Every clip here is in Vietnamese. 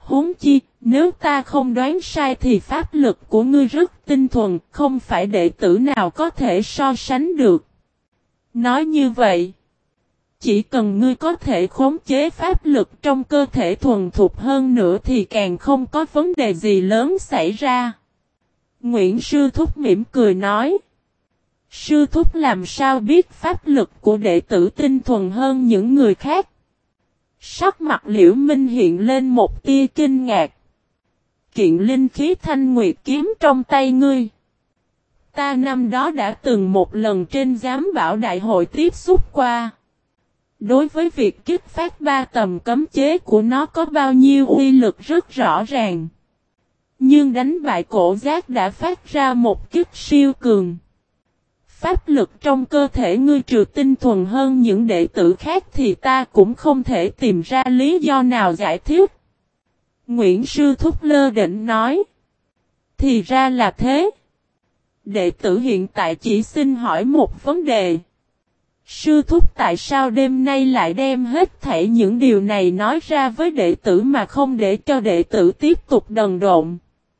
Huống chi, nếu ta không đoán sai thì pháp lực của ngươi rất tinh thuần, không phải đệ tử nào có thể so sánh được. Nói như vậy, chỉ cần ngươi có thể khống chế pháp lực trong cơ thể thuần thục hơn nữa thì càng không có vấn đề gì lớn xảy ra. Nguyễn Sư Thúc mỉm cười nói. Sư Thúc làm sao biết pháp lực của đệ tử tinh thuần hơn những người khác? Sắc mặt Liễu Minh hiện lên một tia kinh ngạc. Kiện linh khí thanh nguyệt kiếm trong tay ngươi. Ta năm đó đã từng một lần trên giám bảo đại hội tiếp xúc qua. Đối với việc kích phát ba tầm cấm chế của nó có bao nhiêu uy lực rất rõ ràng. Nhưng đánh bại cổ giác đã phát ra một kích siêu cường. Pháp lực trong cơ thể ngươi trừ tinh thuần hơn những đệ tử khác thì ta cũng không thể tìm ra lý do nào giải thích. Nguyễn Sư Thúc lơ định nói. Thì ra là thế. Đệ tử hiện tại chỉ xin hỏi một vấn đề. Sư Thúc tại sao đêm nay lại đem hết thảy những điều này nói ra với đệ tử mà không để cho đệ tử tiếp tục đần độn?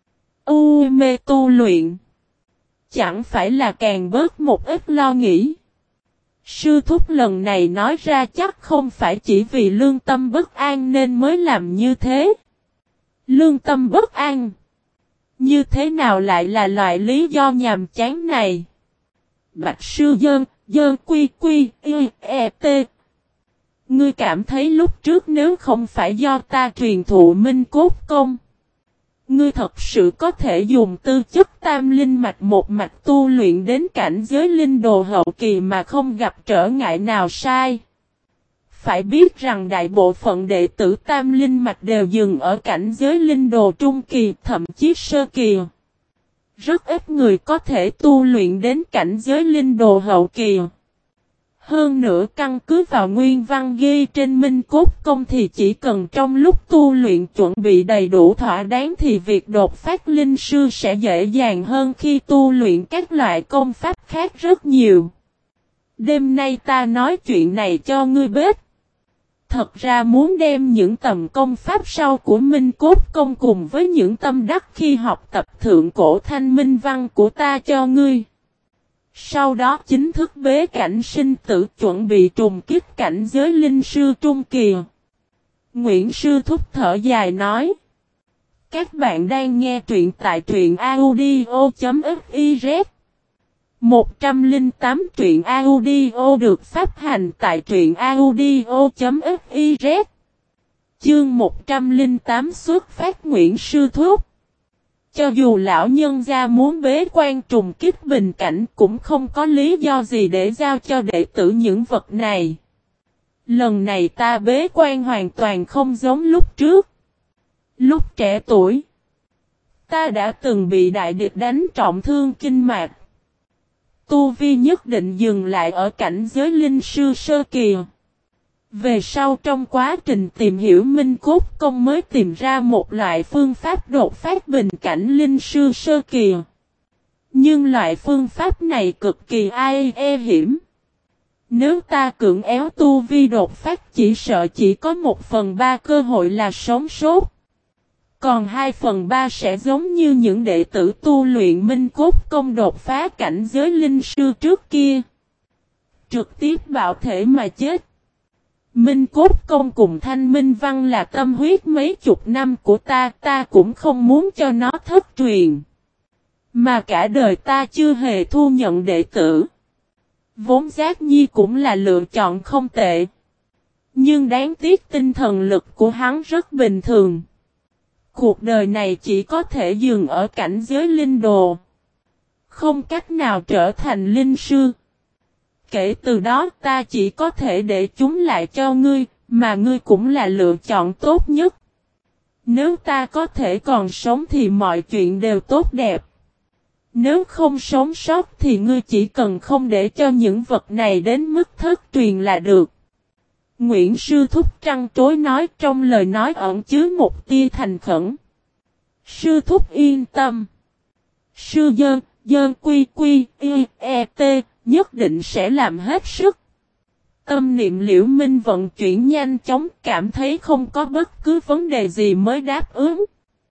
Mê tu luyện. Chẳng phải là càng bớt một ít lo nghĩ. Sư Thúc lần này nói ra chắc không phải chỉ vì lương tâm bất an nên mới làm như thế. Lương tâm bất an. Như thế nào lại là loại lý do nhàm chán này? Bạch Sư Dơn quy quy t. Ngươi cảm thấy lúc trước nếu không phải do ta truyền thụ minh cốt công, ngươi thật sự có thể dùng tư chất tam linh mạch một mạch tu luyện đến cảnh giới linh đồ hậu kỳ mà không gặp trở ngại nào sai. Phải biết rằng đại bộ phận đệ tử tam linh mạch đều dừng ở cảnh giới linh đồ trung kỳ, thậm chí sơ kỳ. Rất ít người có thể tu luyện đến cảnh giới linh đồ hậu kỳ. Hơn nữa căn cứ vào nguyên văn ghi trên minh cốt công thì chỉ cần trong lúc tu luyện chuẩn bị đầy đủ thỏa đáng thì việc đột phát linh sư sẽ dễ dàng hơn khi tu luyện các loại công pháp khác rất nhiều. Đêm nay ta nói chuyện này cho ngươi biết. Thật ra muốn đem những tầm công pháp sau của minh cốt công cùng với những tâm đắc khi học tập thượng cổ thanh minh văn của ta cho ngươi. Sau đó chính thức bế cảnh sinh tử chuẩn bị trùng kích cảnh giới linh sư trung kỳ. Nguyễn Sư Thúc thở dài nói. Các bạn đang nghe truyện tại truyện audio.fiz. 108 truyện audio được phát hành tại truyện audio.fiz. Chương 108 xuất phát Nguyễn Sư Thúc. Cho dù lão nhân gia muốn bế quan trùng kích bình cảnh cũng không có lý do gì để giao cho đệ tử những vật này. Lần này ta bế quan hoàn toàn không giống lúc trước. Lúc trẻ tuổi, ta đã từng bị đại địch đánh trọng thương kinh mạch. Tu vi nhất định dừng lại ở cảnh giới linh sư sơ kỳ. Về sau trong quá trình tìm hiểu minh cốt công mới tìm ra một loại phương pháp đột phát bình cảnh linh sư sơ kỳ. Nhưng loại phương pháp này cực kỳ hiểm. Nếu ta cưỡng ép tu vi đột phát chỉ sợ chỉ có 1/3 cơ hội là sống sót. Còn 2/3 sẽ giống như những đệ tử tu luyện minh cốt công đột phá cảnh giới linh sư trước kia. Trực tiếp bạo thể mà chết. Minh cốt công cùng thanh minh văn là tâm huyết mấy chục năm của ta cũng không muốn cho nó thất truyền. Mà cả đời ta chưa hề thu nhận đệ tử. Vốn Giác Nhi cũng là lựa chọn không tệ. Nhưng đáng tiếc tinh thần lực của hắn rất bình thường. Cuộc đời này chỉ có thể dừng ở cảnh giới linh đồ. Không cách nào trở thành linh sư. Kể từ đó ta chỉ có thể để chúng lại cho ngươi, mà ngươi cũng là lựa chọn tốt nhất. Nếu ta có thể còn sống thì mọi chuyện đều tốt đẹp. Nếu không sống sót thì ngươi chỉ cần không để cho những vật này đến mức thất truyền là được. Nguyễn Sư Thúc trăn trối nói, trong lời nói ẩn chứa một tia thành khẩn. Sư Thúc yên tâm. Sư Dơn quy quy t nhất định sẽ làm hết sức. Tâm niệm Liễu Minh vận chuyển nhanh chóng, cảm thấy không có bất cứ vấn đề gì mới đáp ứng.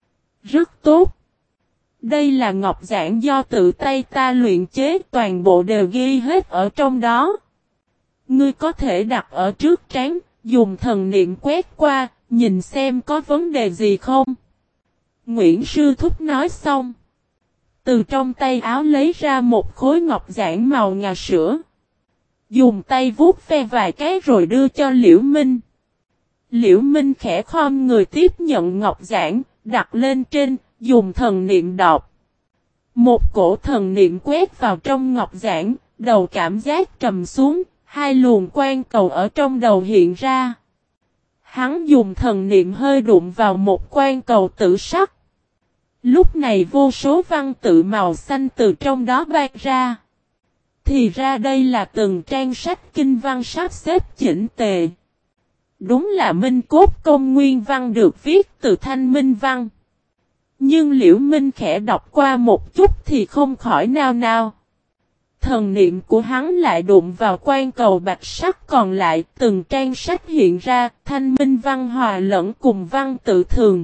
Rất tốt. Đây là ngọc giản do tự tay ta luyện chế, toàn bộ đều ghi hết ở trong đó. Ngươi có thể đặt ở trước trán, dùng thần niệm quét qua, nhìn xem có vấn đề gì không. Nguyễn Sư Thúc nói xong. Từ trong tay áo lấy ra một khối ngọc giản màu ngà sữa. Dùng tay vuốt ve vài cái rồi đưa cho Liễu Minh. Liễu Minh khẽ khom người tiếp nhận ngọc giản, đặt lên trên, dùng thần niệm đọc. Một cổ thần niệm quét vào trong ngọc giản, đầu cảm giác trầm xuống, hai luồng quang cầu ở trong đầu hiện ra. Hắn dùng thần niệm hơi đụng vào một quang cầu tử sắc. Lúc này vô số văn tự màu xanh từ trong đó bay ra. Thì ra đây là từng trang sách kinh văn sắp xếp chỉnh tề. Đúng là Minh Cốt Công nguyên văn được viết từ Thanh Minh văn. Nhưng Liễu Minh khẽ đọc qua một chút thì không khỏi nao nao. Thần niệm của hắn lại đụng vào quan cầu bạch sắc còn lại, từng trang sách hiện ra, Thanh Minh văn hòa lẫn cùng văn tự thường.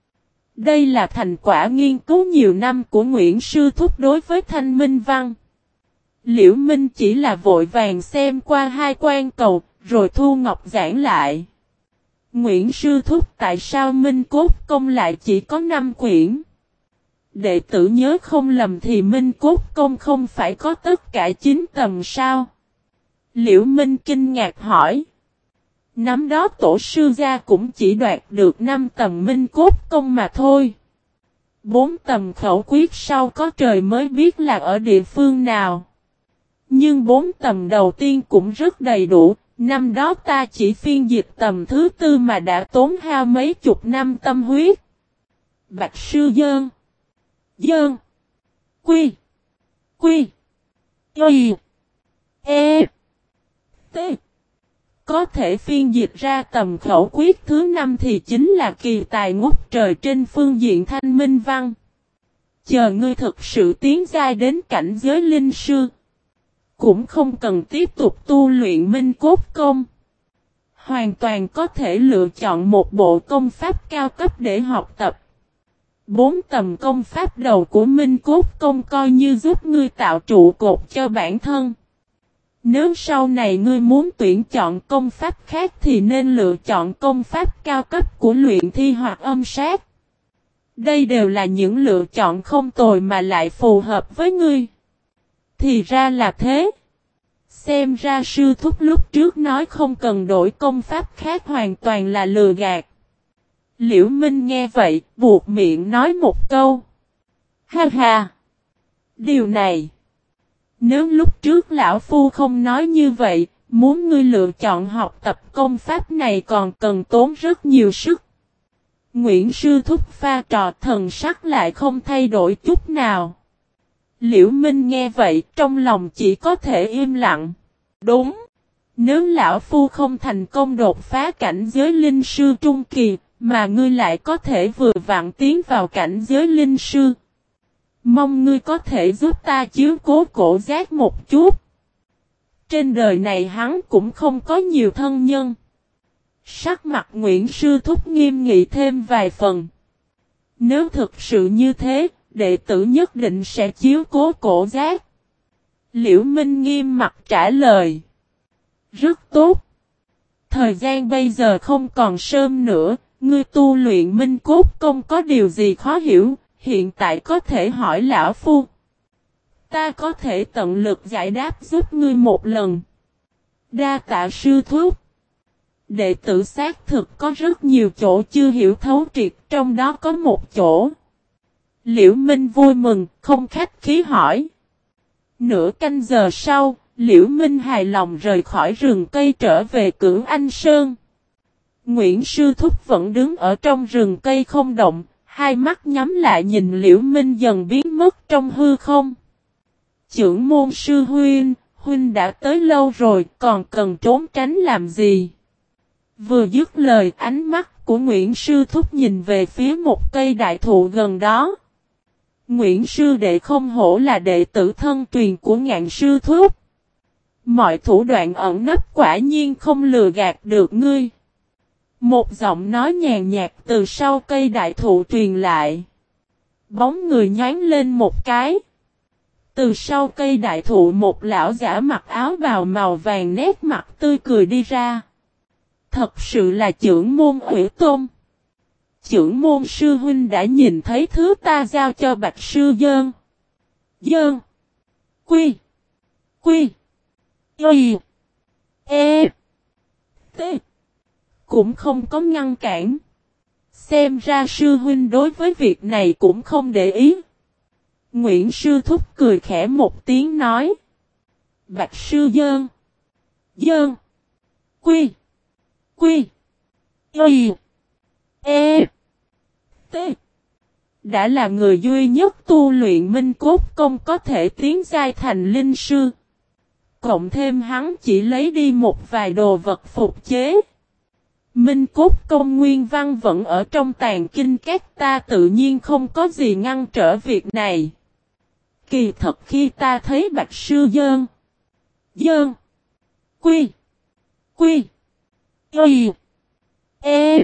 Đây là thành quả nghiên cứu nhiều năm của Nguyễn Sư Thúc đối với Thanh Minh văn. Liễu Minh chỉ là vội vàng xem qua hai quan cầu, rồi thu ngọc giản lại. Nguyễn Sư Thúc, tại sao Minh Cốt Công lại chỉ có 5 quyển? Đệ tử nhớ không lầm thì Minh Cốt Công không phải có tất cả 9 tầng sao? Liễu Minh kinh ngạc hỏi. Năm đó tổ sư gia cũng chỉ đoạt được 5 tầng Minh Cốt Công mà thôi. 4 tầng khẩu quyết sau có trời mới biết là ở địa phương nào. Nhưng 4 tầng đầu tiên cũng rất đầy đủ. Năm đó ta chỉ phiên dịch tầm thứ 4 mà đã tốn hao mấy chục năm tâm huyết. Bạch Sư Dơn. Dơn. Quy. Quy. Y. E. T. Có thể phiên dịch ra tầm khẩu quyết thứ 5 thì chính là kỳ tài ngút trời trên phương diện Thanh Minh văn. Chờ ngươi thực sự tiến giai đến cảnh giới linh sư. Cũng không cần tiếp tục tu luyện Minh Cốt Công. Hoàn toàn có thể lựa chọn một bộ công pháp cao cấp để học tập. 4 tầm công pháp đầu của Minh Cốt Công coi như giúp ngươi tạo trụ cột cho bản thân. Nếu sau này ngươi muốn tuyển chọn công pháp khác thì nên lựa chọn công pháp cao cấp của luyện thi hoặc âm sát. Đây đều là những lựa chọn không tồi mà lại phù hợp với ngươi. Thì ra là thế. Xem ra sư thúc lúc trước nói không cần đổi công pháp khác hoàn toàn là lừa gạt. Liễu Minh nghe vậy, buột miệng nói một câu. Ha ha! Điều này! Nếu lúc trước lão phu không nói như vậy, muốn ngươi lựa chọn học tập công pháp này còn cần tốn rất nhiều sức. Nguyễn Sư Thúc pha trò thần sắc lại không thay đổi chút nào. Liễu Minh nghe vậy, trong lòng chỉ có thể im lặng. Đúng! Nếu lão phu không thành công đột phá cảnh giới linh sư trung kỳ, mà ngươi lại có thể vừa vặn tiến vào cảnh giới linh sư. Mong ngươi có thể giúp ta chiếu cố Cổ Giác một chút. Trên đời này hắn cũng không có nhiều thân nhân. Sắc mặt Nguyễn Sư Thúc nghiêm nghị thêm vài phần. Nếu thực sự như thế, đệ tử nhất định sẽ chiếu cố Cổ Giác. Liễu Minh nghiêm mặt trả lời. Rất tốt. Thời gian bây giờ không còn sớm nữa, ngươi tu luyện Minh Cốt Công có điều gì khó hiểu, hiện tại có thể hỏi lão phu. Ta có thể tận lực giải đáp giúp ngươi một lần. Đa tạ sư thúc. Đệ tử xác thực có rất nhiều chỗ chưa hiểu thấu triệt, trong đó có một chỗ. Liễu Minh vui mừng, không khách khí hỏi. Nửa canh giờ sau, Liễu Minh hài lòng rời khỏi rừng cây trở về Cửu Anh Sơn. Nguyễn Sư Thúc vẫn đứng ở trong rừng cây không động, hai mắt nhắm lại nhìn Liễu Minh dần biến mất trong hư không. Chưởng môn sư huynh đã tới lâu rồi, còn cần trốn tránh làm gì? Vừa dứt lời, ánh mắt của Nguyễn Sư Thúc nhìn về phía một cây đại thụ gần đó. Nguyễn Sư Đệ không hổ là đệ tử thân truyền của Ngạn Sư Thúc. Mọi thủ đoạn ẩn nấp quả nhiên không lừa gạt được ngươi. Một giọng nói nhàn nhạt từ sau cây đại thụ truyền lại. Bóng người nhoáng lên một cái. Từ sau cây đại thụ một lão giả mặc áo bào màu vàng nét mặt tươi cười đi ra. Thật sự là trưởng môn Hủy Tôn. Trưởng môn sư huynh đã nhìn thấy thứ ta giao cho Bạch Sư Dơn. Dơn. Quy. Quy. Y. E. T. Cũng không có ngăn cản. Xem ra sư huynh đối với việc này cũng không để ý. Nguyễn Sư Thúc cười khẽ một tiếng nói. Bạch Sư Dơn. Dơn. Quy. Quy. Y. E. T. Đã là người duy nhất tu luyện minh cốt công có thể tiến giai thành linh sư. Cộng thêm hắn chỉ lấy đi một vài đồ vật phục chế. Minh cốt công nguyên văn vẫn ở trong tàn kinh các ta tự nhiên không có gì ngăn trở việc này. Kỳ thật khi ta thấy Bạch Sư Dơn. Dơn. Quy. Quy. Y. E.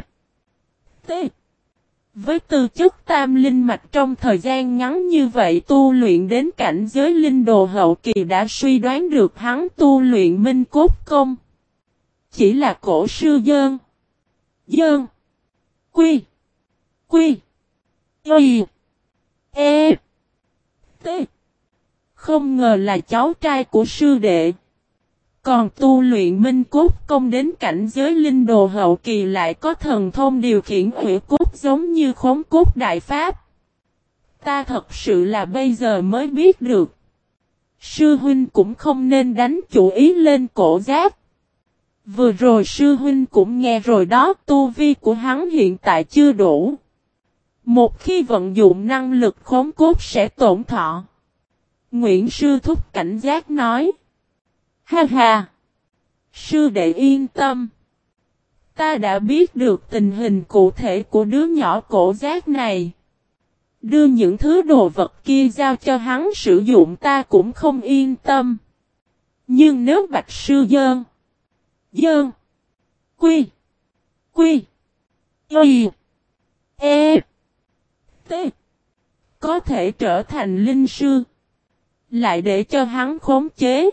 T. Với tư chất tam linh mạch trong thời gian ngắn như vậy tu luyện đến cảnh giới linh đồ hậu kỳ đã suy đoán được hắn tu luyện minh cốt công. Chỉ là cổ sư Dơn. Dơn. Quy. Quy. Y. E. T. Không ngờ là cháu trai của sư đệ. Còn tu luyện minh cốt công đến cảnh giới linh đồ hậu kỳ lại có thần thông điều khiển hủy cốt giống như khống cốt đại pháp. Ta thật sự là bây giờ mới biết được. Sư huynh cũng không nên đánh chủ ý lên cổ giác. Vừa rồi sư huynh cũng nghe rồi đó, tu vi của hắn hiện tại chưa đủ. Một khi vận dụng năng lực khống cốt sẽ tổn thọ. Nguyễn Sư Thúc cảnh giác nói. Ha ha! Sư đệ yên tâm. Ta đã biết được tình hình cụ thể của đứa nhỏ cổ giác này. Đưa những thứ đồ vật kia giao cho hắn sử dụng ta cũng không yên tâm. Nhưng nếu Bạch Sư Dơn. Dơn. Quy. Quy. Y. E. T. Có thể trở thành linh sư. Lại để cho hắn khống chế.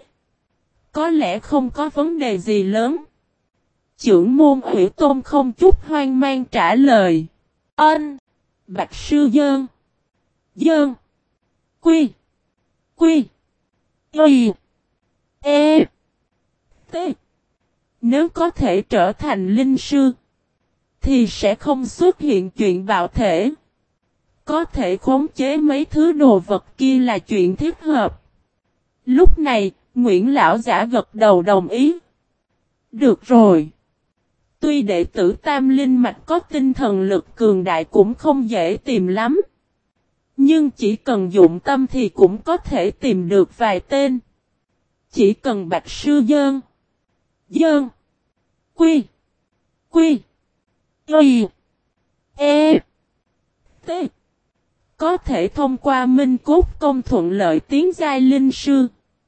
Có lẽ không có vấn đề gì lớn. Trưởng môn Hủy Tôn không chút hoang mang trả lời. Ân. Bạch Sư Dơn. Dơn. Quy. Quy. Y. E. T. Nếu có thể trở thành linh sư. Thì sẽ không xuất hiện chuyện bạo thể. Có thể khống chế mấy thứ đồ vật kia là chuyện thích hợp. Lúc này, Nguyễn Lão Giả gật đầu đồng ý. Được rồi. Tuy đệ tử Tam Linh Mạch có tinh thần lực cường đại cũng không dễ tìm lắm. Nhưng chỉ cần dụng tâm thì cũng có thể tìm được vài tên. Chỉ cần Bạch Sư Dơn. Dơn. Quy. Quy. Y. E. T. Có thể thông qua minh cốt công thuận lợi tiến giai linh sư.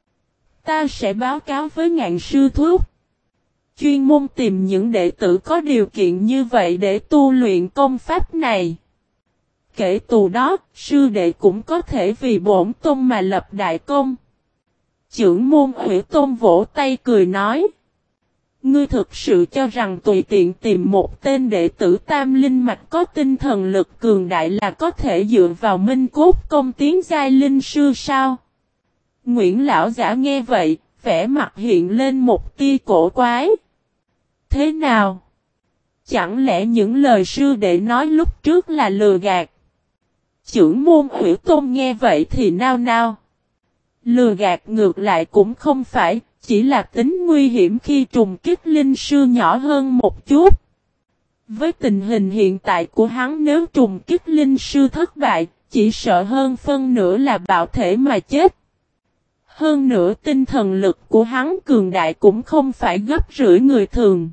Ta sẽ báo cáo với Ngạn Sư Thúc. Chuyên môn tìm những đệ tử có điều kiện như vậy để tu luyện công pháp này. Kể từ đó, sư đệ cũng có thể vì bổn tôn mà lập đại công. Trưởng môn Hủy Tôn vỗ tay cười nói. Ngươi thực sự cho rằng tùy tiện tìm một tên đệ tử Tam Linh Mạch có tinh thần lực cường đại là có thể dựa vào minh cốt công tiến giai linh sư sao? Nguyễn Lão Giả nghe vậy, vẻ mặt hiện lên một tia cổ quái. Thế nào? Chẳng lẽ những lời sư đệ nói lúc trước là lừa gạt? Trưởng môn Hủy Tôn nghe vậy thì nao nao. Lừa gạt ngược lại cũng không phải, chỉ là tính nguy hiểm khi trùng kích linh sư nhỏ hơn một chút. Với tình hình hiện tại của hắn nếu trùng kích linh sư thất bại, chỉ sợ hơn phân nửa là bạo thể mà chết. Hơn nữa tinh thần lực của hắn cường đại cũng không phải gấp rưỡi người thường.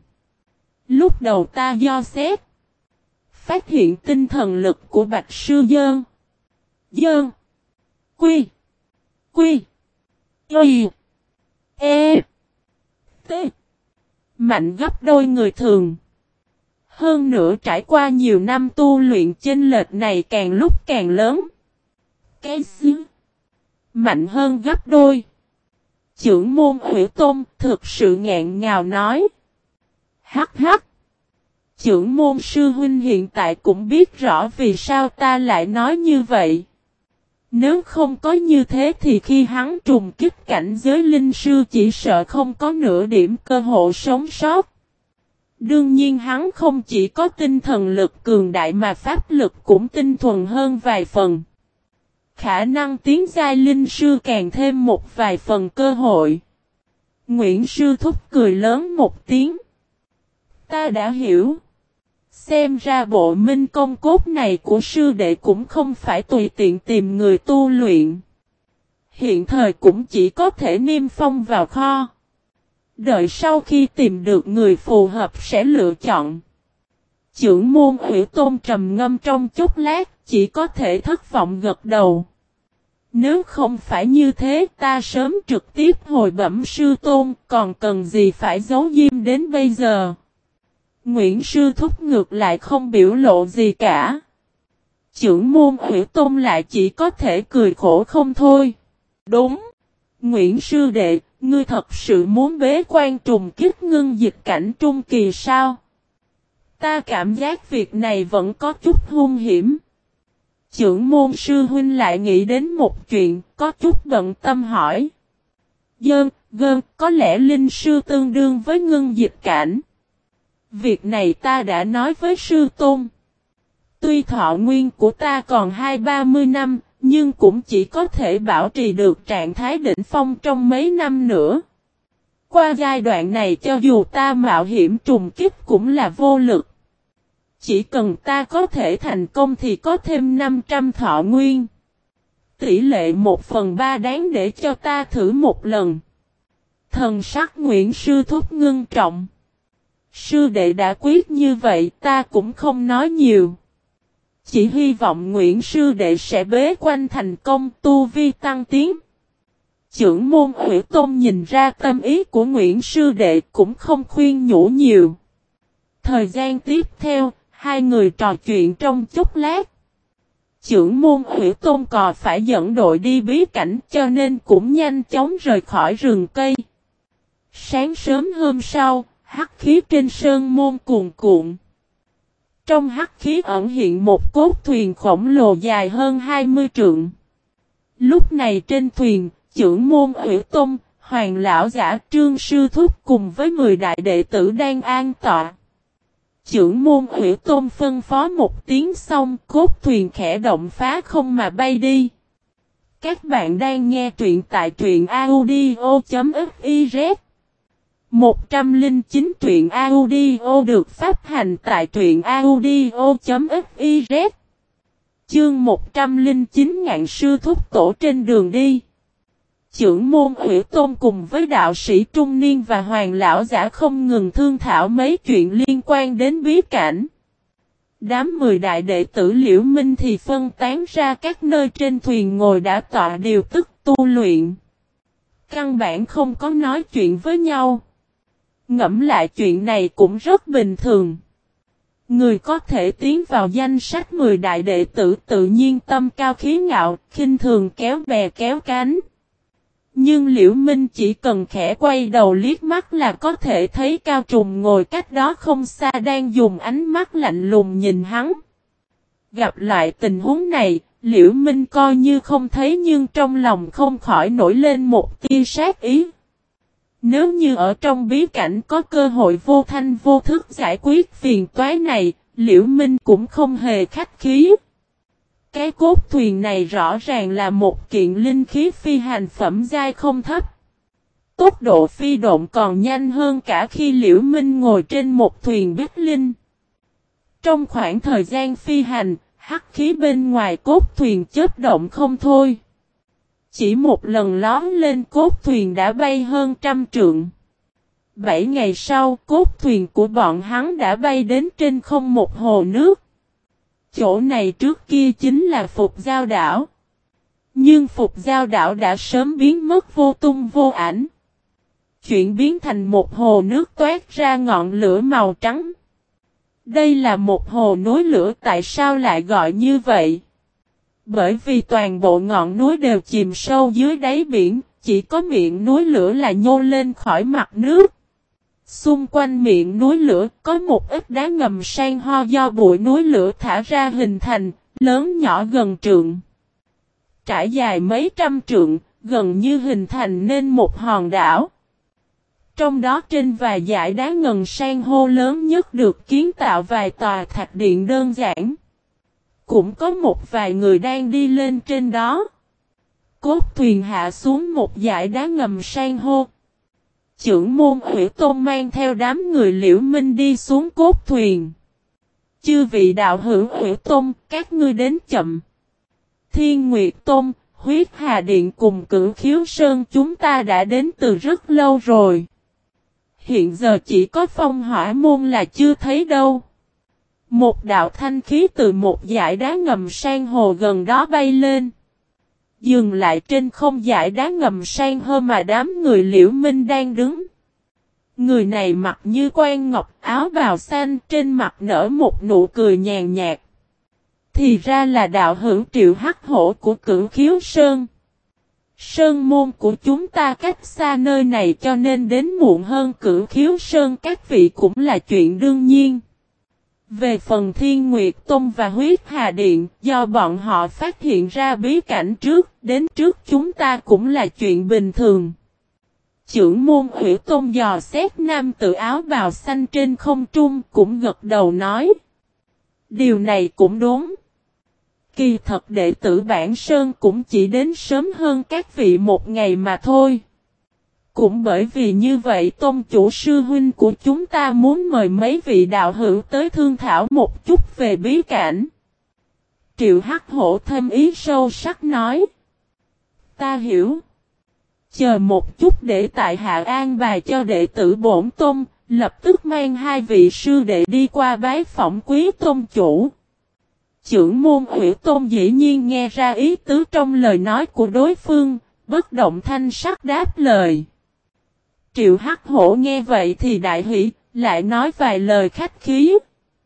Lúc đầu ta do xét, phát hiện tinh thần lực của Bạch Sư Dơn. Dơn. Quy. Quy. Y. E. T. Mạnh gấp đôi người thường. Hơn nữa trải qua nhiều năm tu luyện chênh lệch này càng lúc càng lớn. Cái xứ mạnh hơn gấp đôi. Chưởng môn Hủy Tôn thực sự ngẹn ngào nói. Hắc hắc. Chưởng môn sư huynh hiện tại cũng biết rõ vì sao ta lại nói như vậy. Nếu không có như thế thì khi hắn trùng kích cảnh giới linh sư chỉ sợ không có nửa điểm cơ hội sống sót. Đương nhiên hắn không chỉ có tinh thần lực cường đại mà pháp lực cũng tinh thuần hơn vài phần. Khả năng tiến giai linh sư càng thêm một vài phần cơ hội. Nguyễn sư thúc cười lớn một tiếng. Ta đã hiểu. Xem ra bộ minh công cốt này của sư đệ cũng không phải tùy tiện tìm người tu luyện. Hiện thời cũng chỉ có thể niêm phong vào kho. Đợi sau khi tìm được người phù hợp sẽ lựa chọn. Chưởng môn Hủy Tôn trầm ngâm trong chốc lát, chỉ có thể thất vọng gật đầu. Nếu không phải như thế ta sớm trực tiếp hồi bẩm sư tôn, còn cần gì phải giấu diêm đến bây giờ. Nguyễn sư thúc ngược lại không biểu lộ gì cả. Chưởng môn Hủy Tôn lại chỉ có thể cười khổ không thôi. Đúng. Nguyễn sư đệ, ngươi thật sự muốn bế quan trùng kích ngưng dịch cảnh trung kỳ sao? Ta cảm giác việc này vẫn có chút hung hiểm. Chưởng môn sư huynh lại nghĩ đến một chuyện, có chút bận tâm hỏi. Có lẽ linh sư tương đương với ngưng dịch cảnh. Việc này ta đã nói với sư tôn. Tuy thọ nguyên của ta còn 20-30 năm, nhưng cũng chỉ có thể bảo trì được trạng thái đỉnh phong trong mấy năm nữa. Qua giai đoạn này cho dù ta mạo hiểm trùng kích cũng là vô lực. Chỉ cần ta có thể thành công thì có thêm 500 thọ nguyên. Tỷ lệ 1/3 đáng để cho ta thử một lần. Thần sắc Nguyễn sư thúc ngưng trọng. Sư đệ đã quyết như vậy ta cũng không nói nhiều. Chỉ hy vọng Nguyễn sư đệ sẽ bế quan thành công tu vi tăng tiến. Chưởng môn Hủy Tôn nhìn ra tâm ý của Nguyễn sư đệ cũng không khuyên nhủ nhiều. Thời gian tiếp theo, hai người trò chuyện trong chốc lát. Chưởng môn Hủy Tôn còn phải dẫn đội đi bí cảnh cho nên cũng nhanh chóng rời khỏi rừng cây. Sáng sớm hôm sau, hắc khí trên sơn môn cuồn cuộn. Trong hắc khí ẩn hiện một cốt thuyền khổng lồ dài hơn 20 trượng. Lúc này trên thuyền, chưởng môn Hủy Tôn, Hoàng lão giả Trương sư thúc cùng với 10 đại đệ tử đang an tọa. Chưởng môn Hủy Tôn phân phó một tiếng xong, cốt thuyền khẽ động phá không mà bay đi. Các bạn đang nghe truyện tại truyện audio.fiz 109 truyện audio được phát hành tại truyện audio.fiz. Chương 109 ngạn sư thúc tổ trên đường đi. Chưởng môn Hủy Tôn cùng với đạo sĩ trung niên và Hoàng lão giả không ngừng thương thảo mấy chuyện liên quan đến bí cảnh. Đám 10 đại đệ tử Liễu Minh thì phân tán ra các nơi trên thuyền ngồi đã tọa điều tức tu luyện. Căn bản không có nói chuyện với nhau. Ngẫm lại chuyện này cũng rất bình thường. Người có thể tiến vào danh sách 10 đại đệ tử tự nhiên tâm cao khí ngạo, khinh thường kéo bè kéo cánh. Nhưng Liễu Minh chỉ cần khẽ quay đầu liếc mắt là có thể thấy Cao Trùng ngồi cách đó không xa đang dùng ánh mắt lạnh lùng nhìn hắn. Gặp lại tình huống này, Liễu Minh coi như không thấy nhưng trong lòng không khỏi nổi lên một tia sát ý. Nếu như ở trong bí cảnh có cơ hội vô thanh vô thức giải quyết phiền toái này, Liễu Minh cũng không hề khách khí. Cái cốt thuyền này rõ ràng là một kiện linh khí phi hành phẩm giai không thấp. Tốc độ phi độn còn nhanh hơn cả khi Liễu Minh ngồi trên một thuyền bích linh. Trong khoảng thời gian phi hành, hắc khí bên ngoài cốt thuyền chớp động không thôi. Chỉ một lần lóm lên cốt thuyền đã bay hơn 100 trượng. 7 ngày sau, cốt thuyền của bọn hắn đã bay đến trên không một hồ nước. Chỗ này trước kia chính là Phục Giao đảo. Nhưng Phục Giao đảo đã sớm biến mất vô tung vô ảnh. chuyển biến thành một hồ nước toát ra ngọn lửa màu trắng. Đây là một hồ núi lửa, tại sao lại gọi như vậy? Bởi vì toàn bộ ngọn núi đều chìm sâu dưới đáy biển, chỉ có miệng núi lửa là nhô lên khỏi mặt nước. Xung quanh miệng núi lửa có một ít đá ngầm san hô do bụi núi lửa thả ra hình thành, lớn nhỏ gần trượng. Trải dài mấy trăm trượng, gần như hình thành nên một hòn đảo. Trong đó trên vài dải đá ngầm san hô lớn nhất được kiến tạo vài tòa thạch điện đơn giản. Cũng có một vài người đang đi lên trên đó. Cốt thuyền hạ xuống một dải đá ngầm san hô. Chưởng môn Hủy Tôn mang theo đám người Liễu Minh đi xuống cốt thuyền. Chư vị đạo hữu Hủy Tôn, các ngươi đến chậm. Thiên Nguyệt Tôn, Huyết Hà Điện cùng Cửu Khiếu Sơn chúng ta đã đến từ rất lâu rồi. Hiện giờ chỉ có Phong Hỏa Môn là chưa thấy đâu. Một đạo thanh khí từ một dải đá ngầm san hồ gần đó bay lên. Dừng lại trên không dải đá ngầm san hô mà đám người Liễu Minh đang đứng. Người này mặc như quan ngọc, áo bào xanh, trên mặt nở một nụ cười nhàn nhạt. Thì ra là đạo hữu Triệu Hắc Hổ của Cửu Khiếu Sơn. Sơn môn của chúng ta cách xa nơi này cho nên đến muộn hơn Cửu Khiếu Sơn các vị cũng là chuyện đương nhiên. Về phần Thiên Nguyệt Tôn và Huyết Hà Điện, do bọn họ phát hiện ra bí cảnh trước, đến trước chúng ta cũng là chuyện bình thường. Chưởng môn Hủy Tôn dò xét nam tự áo bào xanh trên không trung cũng gật đầu nói. Điều này cũng đúng. Kỳ thật đệ tử Bản Sơn cũng chỉ đến sớm hơn các vị một ngày mà thôi. Cũng bởi vì như vậy tôn chủ sư huynh của chúng ta muốn mời mấy vị đạo hữu tới thương thảo một chút về bí cảnh. Triệu Hắc Hổ thêm ý sâu sắc nói. Ta hiểu. Chờ một chút để tại Hạ An bài cho đệ tử bổn tôn, lập tức mang hai vị sư đệ đi qua bái phỏng quý tôn chủ. Chưởng môn Hủy Tôn dĩ nhiên nghe ra ý tứ trong lời nói của đối phương, bất động thanh sắc đáp lời. Triệu Hắc Hổ nghe vậy thì đại hỉ, lại nói vài lời khách khí.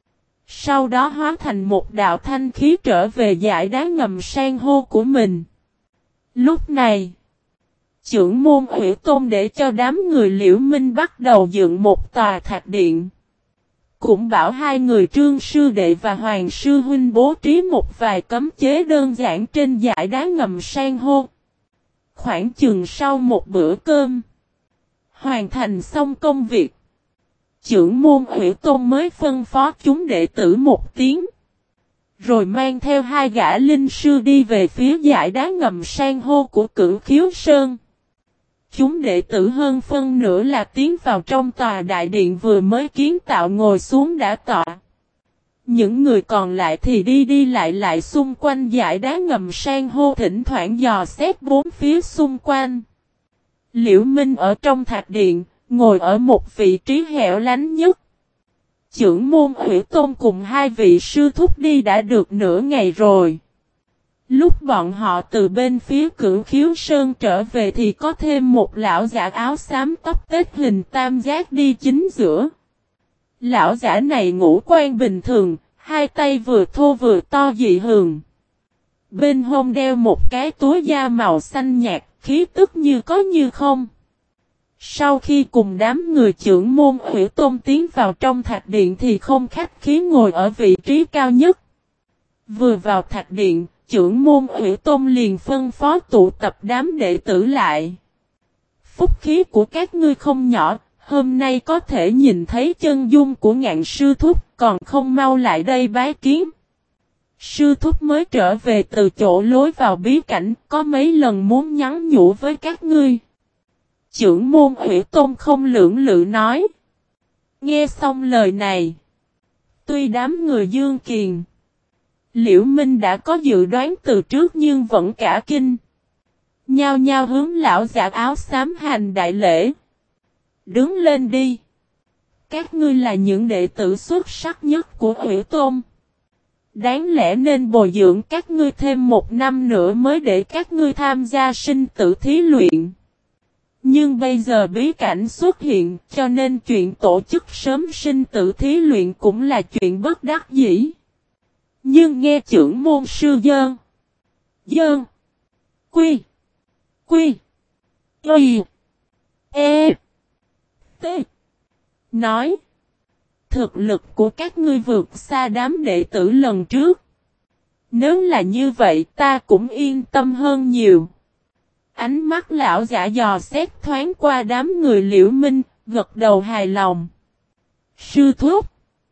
Sau đó hóa thành một đạo thanh khí trở về dải đá ngầm san hô của mình. Lúc này, chưởng môn Hủy Tôn để cho đám người Liễu Minh bắt đầu dựng một tòa thạch điện. Cũng bảo hai người Trương Sư Đệ và Hoàng Sư Huynh bố trí một vài cấm chế đơn giản trên dải đá ngầm san hô. Khoảng chừng sau một bữa cơm, hoàn thành xong công việc, chưởng môn Hủy Tôn mới phân phó chúng đệ tử một tiếng. Rồi mang theo hai gã linh sư đi về phía dải đá ngầm san hô của Cửu Khiếu Sơn. Chúng đệ tử hơn phân nửa là tiến vào trong tòa đại điện vừa mới kiến tạo ngồi xuống đã tọa. Những người còn lại thì đi đi lại xung quanh dải đá ngầm san hô thỉnh thoảng dò xét bốn phía xung quanh. Liễu Minh ở trong thạch điện, ngồi ở một vị trí hẻo lánh nhất. Chưởng môn Hủy Tôn cùng hai vị sư thúc đi đã được nửa ngày rồi. Lúc bọn họ từ bên phía Cửu Khiếu Sơn trở về thì có thêm một lão giả áo xám tóc tết hình tam giác đi chính giữa. Lão giả này ngũ quan bình thường, hai tay vừa thô vừa to dị thường. Bên hông đeo một cái túi da màu xanh nhạt, khí tức như có như không. Sau khi cùng đám người chưởng môn Hủy Tôn tiến vào trong thạch điện thì không khách khí ngồi ở vị trí cao nhất. Vừa vào thạch điện, chưởng môn Hủy Tôn liền phân phó tụ tập đám đệ tử lại. Phúc khí của các ngươi không nhỏ, hôm nay có thể nhìn thấy chân dung của Ngạn sư thúc, còn không mau lại đây bái kiến. Sư thúc mới trở về từ chỗ lối vào bí cảnh, có mấy lần muốn nhắn nhủ với các ngươi. Chưởng môn Hủy Tôn không lưỡng lự nói. Nghe xong lời này, tuy đám người Dương Kiền, Liễu Minh đã có dự đoán từ trước nhưng vẫn cả kinh. Nhao nhao hướng lão giả áo xám hành đại lễ. Đứng lên đi. Các ngươi là những đệ tử xuất sắc nhất của Hủy Tôn. Đáng lẽ nên bồi dưỡng các ngươi thêm một năm nữa mới để các ngươi tham gia sinh tử thí luyện. Nhưng bây giờ bí cảnh xuất hiện, cho nên chuyện tổ chức sớm sinh tử thí luyện cũng là chuyện bất đắc dĩ. Nhưng nghe trưởng môn sư Dơn, Dơn, Quy, Quy, Y, E, T, nói, thực lực của các ngươi vượt xa đám đệ tử lần trước. Nếu là như vậy ta cũng yên tâm hơn nhiều. Ánh mắt lão giả dò xét thoáng qua đám người Liễu Minh, gật đầu hài lòng. Sư thúc,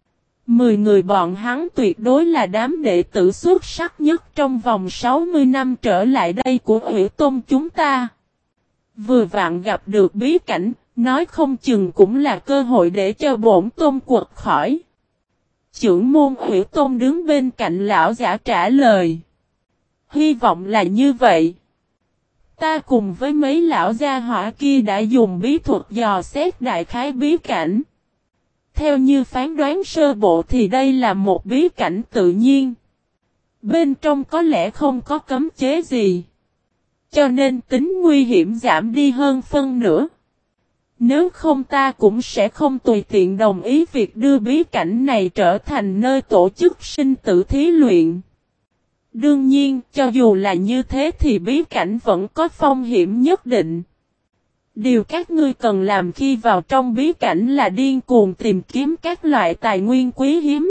10 người bọn hắn tuyệt đối là đám đệ tử xuất sắc nhất trong vòng 60 năm trở lại đây của Hủy Tôn chúng ta. Vừa vặn gặp được bí cảnh, nói không chừng cũng là cơ hội để cho bổn tôn quật khỏi. Trưởng môn Hủy Tôn đứng bên cạnh lão giả trả lời. Hy vọng là như vậy. Ta cùng với mấy lão gia hỏa kia đã dùng bí thuật dò xét đại khái bí cảnh. Theo như phán đoán sơ bộ thì đây là một bí cảnh tự nhiên. Bên trong có lẽ không có cấm chế gì. Cho nên tính nguy hiểm giảm đi hơn phân nửa. Nếu không ta cũng sẽ không tùy tiện đồng ý việc đưa bí cảnh này trở thành nơi tổ chức sinh tử thí luyện. Đương nhiên, cho dù là như thế thì bí cảnh vẫn có phong hiểm nhất định. Điều các ngươi cần làm khi vào trong bí cảnh là điên cuồng tìm kiếm các loại tài nguyên quý hiếm.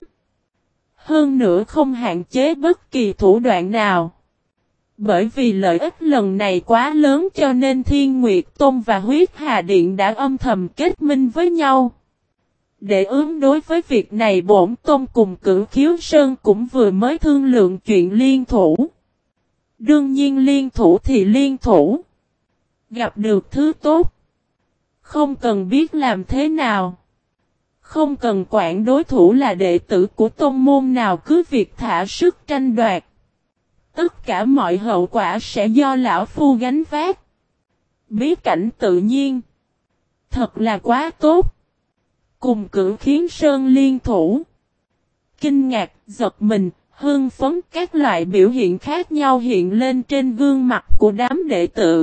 Hơn nữa không hạn chế bất kỳ thủ đoạn nào. Bởi vì lợi ích lần này quá lớn cho nên Thiên Nguyệt Tôn và Huyết Hà Điện đã âm thầm kết minh với nhau. Để ứng đối với việc này bổn tôn cùng Cửu Khiếu Sơn cũng vừa mới thương lượng chuyện liên thủ. Đương nhiên liên thủ thì liên thủ. Gặp được thứ tốt. Không cần biết làm thế nào. Không cần quản đối thủ là đệ tử của tôn môn nào cứ việc thả sức tranh đoạt. Tất cả mọi hậu quả sẽ do lão phu gánh vác. Bí cảnh tự nhiên. Thật là quá tốt. Cùng Cửu Khiếu Sơn liên thủ. Kinh ngạc, giật mình, hưng phấn các loại biểu hiện khác nhau hiện lên trên gương mặt của đám đệ tử.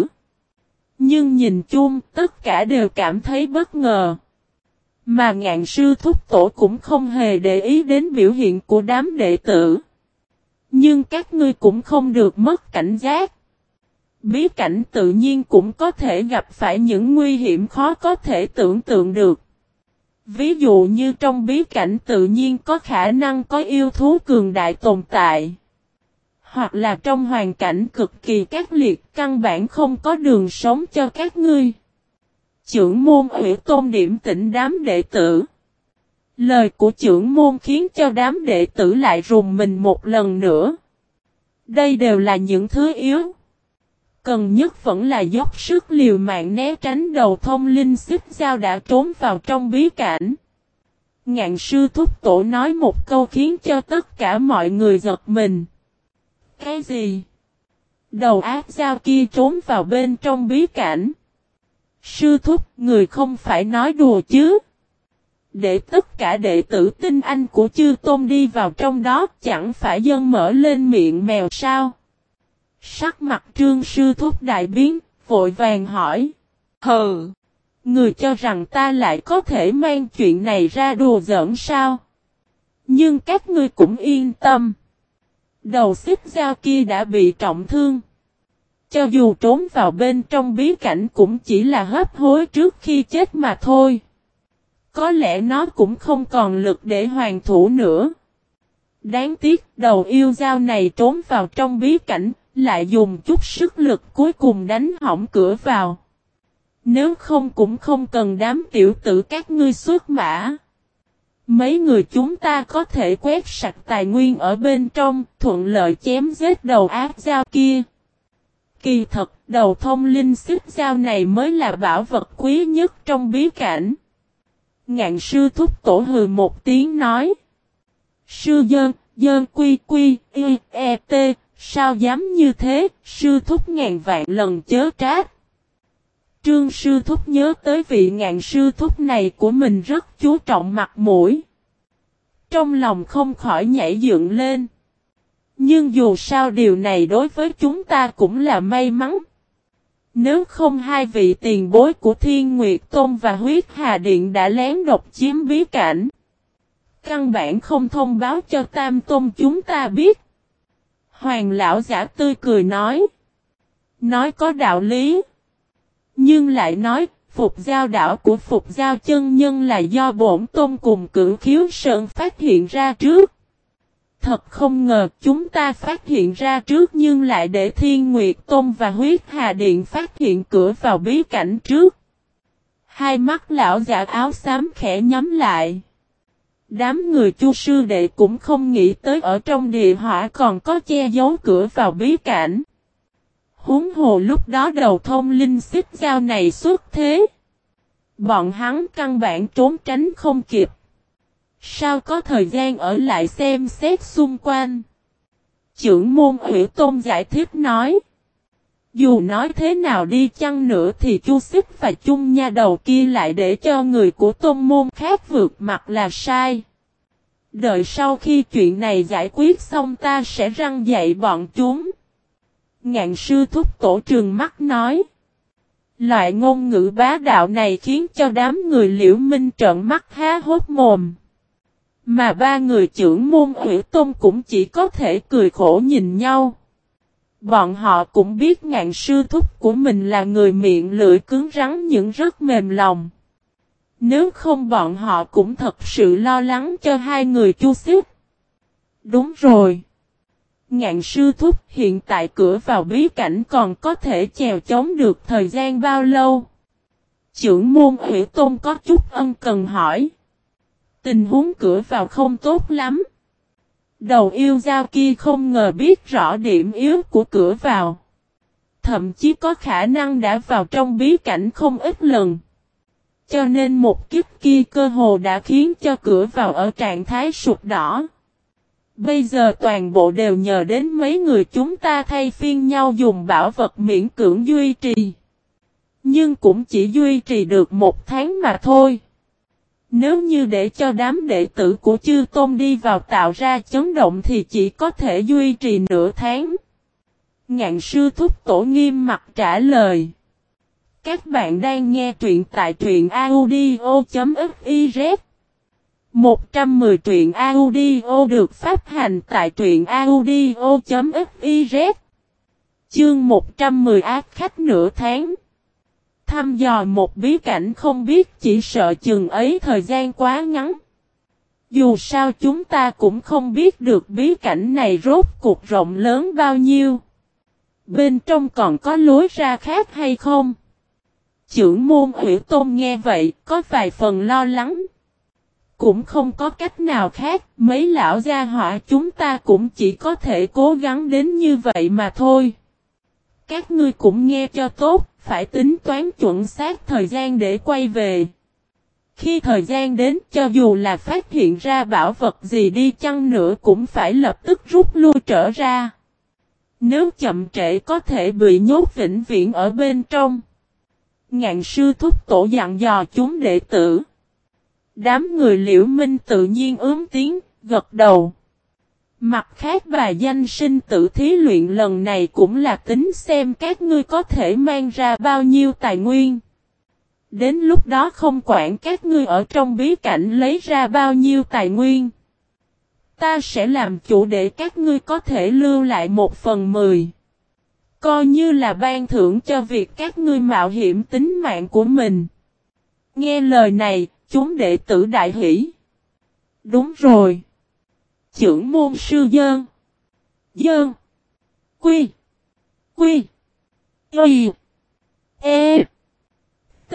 Nhưng nhìn chung tất cả đều cảm thấy bất ngờ. Mà Ngạn sư thúc tổ cũng không hề để ý đến biểu hiện của đám đệ tử. Nhưng các ngươi cũng không được mất cảnh giác. Bí cảnh tự nhiên cũng có thể gặp phải những nguy hiểm khó có thể tưởng tượng được. Ví dụ như trong bí cảnh tự nhiên có khả năng có yêu thú cường đại tồn tại. Hoặc là trong hoàn cảnh cực kỳ khắc liệt căn bản không có đường sống cho các ngươi. Trưởng môn Hủy Tôn điểm tỉnh đám đệ tử. Lời của trưởng môn khiến cho đám đệ tử lại rùng mình một lần nữa. Đây đều là những thứ yếu. Cần nhất vẫn là dốc sức liều mạng né tránh đầu thông linh xích dao đã trốn vào trong bí cảnh. Ngạn sư thúc tổ nói một câu khiến cho tất cả mọi người giật mình. Cái gì? Đầu ác dao kia trốn vào bên trong bí cảnh. Sư thúc, người không phải nói đùa chứ? Để tất cả đệ tử tinh anh của chư tôn đi vào trong đó chẳng phải dân mở lên miệng mèo sao? Sắc mặt Trương sư thúc đại biến, vội vàng hỏi. Hừ, người cho rằng ta lại có thể mang chuyện này ra đùa giỡn sao? Nhưng các ngươi cũng yên tâm. Đầu xích dao kia đã bị trọng thương. Cho dù trốn vào bên trong bí cảnh cũng chỉ là hấp hối trước khi chết mà thôi. Có lẽ nó cũng không còn lực để hoàn thủ nữa. Đáng tiếc đầu yêu dao này trốn vào trong bí cảnh, lại dùng chút sức lực cuối cùng đánh hỏng cửa vào. Nếu không cũng không cần đám tiểu tử các ngươi xuất mã. Mấy người chúng ta có thể quét sạch tài nguyên ở bên trong, thuận lợi chém giết đầu ác dao kia. Kỳ thật, đầu thông linh xích dao này mới là bảo vật quý nhất trong bí cảnh. Ngạn sư thúc tổ hừ một tiếng nói. Sư dơn quy quy, e t, sao dám như thế, sư thúc ngàn vạn lần chớ trách. Trương sư thúc nhớ tới vị Ngạn sư thúc này của mình rất chú trọng mặt mũi. Trong lòng không khỏi nhảy dựng lên. Nhưng dù sao điều này đối với chúng ta cũng là may mắn. Nếu không hai vị tiền bối của Thiên Nguyệt Tôn và Huyết Hà Điện đã lén độc chiếm bí cảnh. Căn bản không thông báo cho Tam Tôn chúng ta biết. Hoàng lão giả tươi cười nói. Nói có đạo lý. Nhưng lại nói, Phục Giao đảo của Phục Giao chân nhân là do bổn tôn cùng Cửu Khiếu Sơn phát hiện ra trước. Thật không ngờ chúng ta phát hiện ra trước nhưng lại để Thiên Nguyệt Tôn và Huyết Hà Điện phát hiện cửa vào bí cảnh trước. Hai mắt lão giả áo xám khẽ nhắm lại. Đám người Chu sư đệ cũng không nghĩ tới ở trong địa hỏa còn có che giấu cửa vào bí cảnh. Huống hồ lúc đó đầu thông linh xích giao này xuất thế. Bọn hắn căn bản trốn tránh không kịp. Sao có thời gian ở lại xem xét xung quanh? Chưởng môn Hủy Tôn giải thích nói. Dù nói thế nào đi chăng nữa thì Chu Xích và Chung nha đầu kia lại để cho người của tôn môn khác vượt mặt là sai. Đợi sau khi chuyện này giải quyết xong ta sẽ răng dạy bọn chúng. Ngạn sư thúc tổ trường mắt nói. Loại ngôn ngữ bá đạo này khiến cho đám người Liễu Minh trợn mắt há hốt mồm. Mà ba người trưởng môn Hủy Tôn cũng chỉ có thể cười khổ nhìn nhau. Bọn họ cũng biết ngạn sư thúc của mình là người miệng lưỡi cứng rắn nhưng rất mềm lòng. Nếu không bọn họ cũng thật sự lo lắng cho hai người Chu Xích. Đúng rồi. Ngạn sư thúc hiện tại cửa vào bí cảnh còn có thể chèo chống được thời gian bao lâu? Chưởng môn Hủy Tôn có chút ân cần hỏi. Tình huống cửa vào không tốt lắm. Đầu yêu dao kia không ngờ biết rõ điểm yếu của cửa vào. Thậm chí có khả năng đã vào trong bí cảnh không ít lần. Cho nên một kiếp kia cơ hồ đã khiến cho cửa vào ở trạng thái sụp đỏ. Bây giờ toàn bộ đều nhờ đến mấy người chúng ta thay phiên nhau dùng bảo vật miễn cưỡng duy trì. Nhưng cũng chỉ duy trì được 1 tháng mà thôi. Nếu như để cho đám đệ tử của chư tôn đi vào tạo ra chấn động thì chỉ có thể duy trì nửa tháng. Ngạn sư thúc tổ nghiêm mặt trả lời. Các bạn đang nghe truyện tại truyện audio.fiz 110 truyện audio được phát hành tại truyện audio.fiz Chương 110 ác khách nửa tháng. Thăm dò một bí cảnh không biết chỉ sợ chừng ấy thời gian quá ngắn. Dù sao chúng ta cũng không biết được bí cảnh này rốt cuộc rộng lớn bao nhiêu. Bên trong còn có lối ra khác hay không? Chưởng môn Hủy Tôn nghe vậy có vài phần lo lắng. Cũng không có cách nào khác, mấy lão gia họa chúng ta cũng chỉ có thể cố gắng đến như vậy mà thôi. Các ngươi cũng nghe cho tốt, phải tính toán chuẩn xác thời gian để quay về. Khi thời gian đến cho dù là phát hiện ra bảo vật gì đi chăng nữa cũng phải lập tức rút lui trở ra. Nếu chậm trễ có thể bị nhốt vĩnh viễn ở bên trong. Ngạn sư thúc tổ dặn dò chúng đệ tử. Đám người Liễu Minh tự nhiên tiếng, gật đầu. Mặt khác bài danh sinh tử thí luyện lần này cũng là tính xem các ngươi có thể mang ra bao nhiêu tài nguyên. Đến lúc đó không quản các ngươi ở trong bí cảnh lấy ra bao nhiêu tài nguyên. Ta sẽ làm chủ để các ngươi có thể lưu lại 1/10. Coi như là ban thưởng cho việc các ngươi mạo hiểm tính mạng của mình. Nghe lời này, chúng đệ tử đại hỷ. Đúng rồi. Chưởng môn sư dơn. Dơn. Quy. Quy. Y. E. T.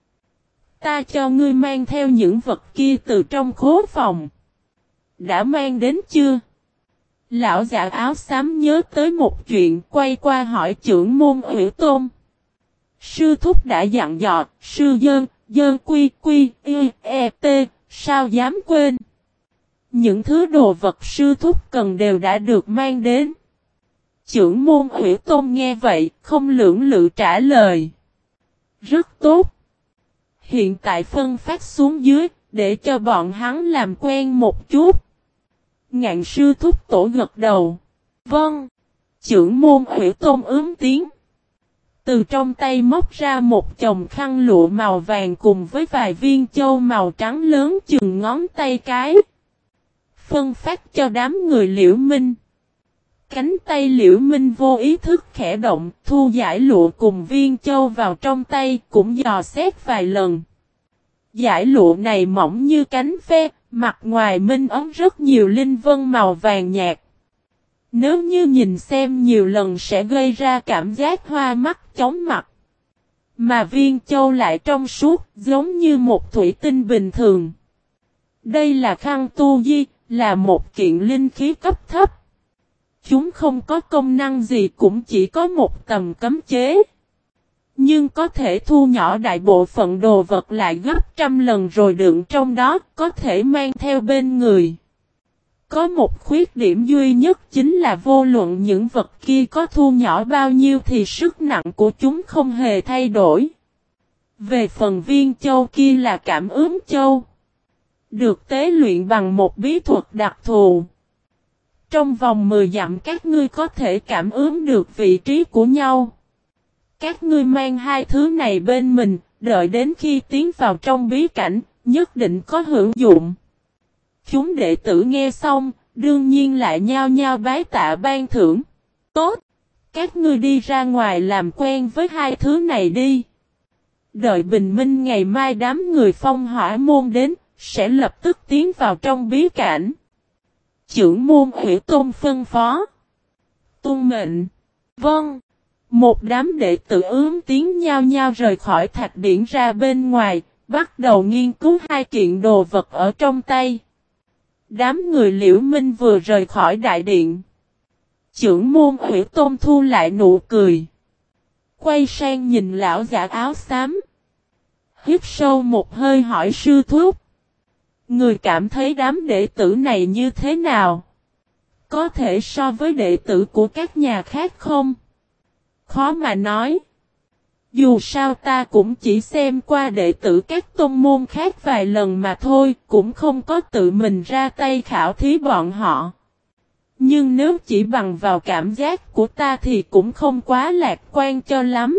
Ta cho ngươi mang theo những vật kia từ trong khố phòng. Đã mang đến chưa? Lão giả áo xám nhớ tới một chuyện quay qua hỏi chưởng môn Hủy Tôn. Sư thúc đã dặn dò, sư dơn, dơn quy quy, y, e, t, sao dám quên. Những thứ đồ vật sư thúc cần đều đã được mang đến. Chưởng môn Hủy Tôn nghe vậy, không lưỡng lự trả lời. Rất tốt. Hiện tại phân phát xuống dưới, để cho bọn hắn làm quen một chút. Ngạn sư thúc tổ gật đầu. Vâng. Chưởng môn Hủy Tôn tiếng. từ trong tay móc ra một chồng khăn lụa màu vàng cùng với vài viên châu màu trắng lớn chừng ngón tay cái. Phân phát cho đám người Liễu Minh. Cánh tay Liễu Minh vô ý thức khẽ động, thu dải lụa cùng viên châu vào trong tay, cũng dò xét vài lần. Dải lụa này mỏng như cánh ve, mặt ngoài minh ấm rất nhiều linh vân màu vàng nhạt. Nếu như nhìn xem nhiều lần sẽ gây ra cảm giác hoa mắt chóng mặt. Mà viên châu lại trong suốt, giống như một thủy tinh bình thường. Đây là khăn tu di, là một kiện linh khí cấp thấp. Chúng không có công năng gì, cũng chỉ có một tầm cấm chế. Nhưng có thể thu nhỏ đại bộ phận đồ vật lại gấp trăm lần rồi đựng trong đó, có thể mang theo bên người. Có một khuyết điểm duy nhất chính là vô luận những vật kia có thu nhỏ bao nhiêu thì sức nặng của chúng không hề thay đổi. Về phần viên châu kia là cảm ứng châu. Được tế luyện bằng một bí thuật đặc thù. Trong vòng 10 dặm các ngươi có thể cảm ứng được vị trí của nhau. Các ngươi mang hai thứ này bên mình, đợi đến khi tiến vào trong bí cảnh, nhất định có hữu dụng. Chúng đệ tử nghe xong, đương nhiên lại nhao nhao bái tạ ban thưởng. Tốt! Các ngươi đi ra ngoài làm quen với hai thứ này đi. Đợi bình minh ngày mai đám người Phong Hỏa môn đến, sẽ lập tức tiến vào trong bí cảnh. Chưởng môn Hủy Tôn phân phó. Tuân mệnh. Vâng. Một đám đệ tử tiếng nhao nhao rời khỏi thạch điển ra bên ngoài, bắt đầu nghiên cứu hai kiện đồ vật ở trong tay. Đám người Liễu Minh vừa rời khỏi đại điện. Chưởng môn Hủy Tôn thu lại nụ cười. Quay sang nhìn lão giả áo xám. Hít sâu một hơi hỏi sư thúc. Người cảm thấy đám đệ tử này như thế nào? Có thể so với đệ tử của các nhà khác không? Khó mà nói. Dù sao ta cũng chỉ xem qua đệ tử các tôn môn khác vài lần mà thôi, cũng không có tự mình ra tay khảo thí bọn họ. Nhưng nếu chỉ bằng vào cảm giác của ta thì cũng không quá lạc quan cho lắm.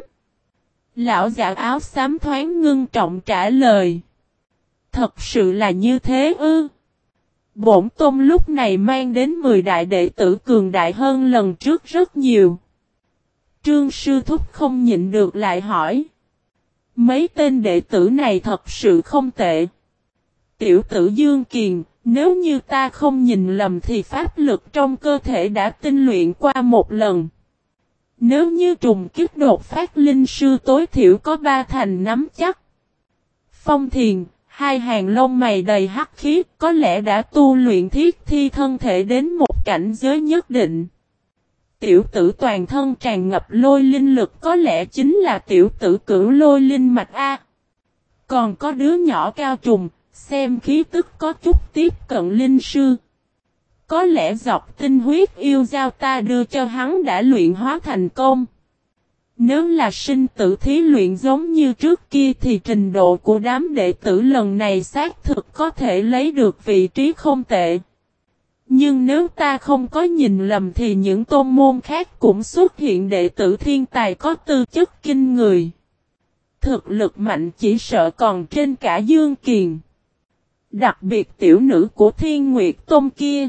Lão giả áo xám thoáng ngưng trọng trả lời. Thật sự là như thế ư? Bổn tôn lúc này mang đến 10 đại đệ tử cường đại hơn lần trước rất nhiều. Trương sư thúc không nhịn được lại hỏi. Mấy tên đệ tử này thật sự không tệ. Tiểu tử Dương Kiền, nếu như ta không nhìn lầm thì pháp lực trong cơ thể đã tinh luyện qua một lần. Nếu như trùng kích đột phát linh sư tối thiểu có 3 thành nắm chắc. Phong Thiền, hai hàng lông mày đầy hắc khí, có lẽ đã tu luyện thiết thi thân thể đến một cảnh giới nhất định. Tiểu tử toàn thân tràn ngập lôi linh lực có lẽ chính là tiểu tử cửu lôi linh mạch A. Còn có đứa nhỏ cao trùng, xem khí tức có chút tiếp cận linh sư. Có lẽ dọc tinh huyết yêu giao ta đưa cho hắn đã luyện hóa thành công. Nếu là sinh tử thí luyện giống như trước kia thì trình độ của đám đệ tử lần này xác thực có thể lấy được vị trí không tệ. Nhưng nếu ta không có nhìn lầm thì những tôn môn khác cũng xuất hiện đệ tử thiên tài có tư chất kinh người. Thực lực mạnh chỉ sợ còn trên cả Dương Kiền. Đặc biệt tiểu nữ của Thiên Nguyệt Tôn kia.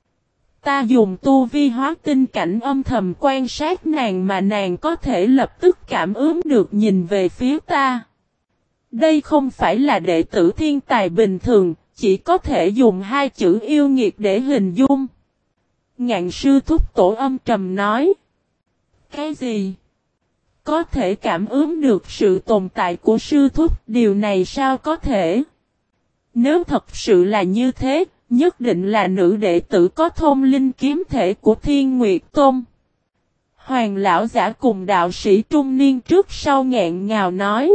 Ta dùng tu vi hóa tinh cảnh âm thầm quan sát nàng mà nàng có thể lập tức cảm ứng được nhìn về phía ta. Đây không phải là đệ tử thiên tài bình thường, chỉ có thể dùng hai chữ yêu nghiệt để hình dung. Ngạn sư thúc tổ âm trầm nói. Cái gì? Có thể cảm ứng được sự tồn tại của sư thúc, điều này sao có thể? Nếu thật sự là như thế, nhất định là nữ đệ tử có thông linh kiếm thể của Thiên Nguyệt Tôn. Hoàng lão giả cùng đạo sĩ trung niên trước sau nghẹn ngào nói.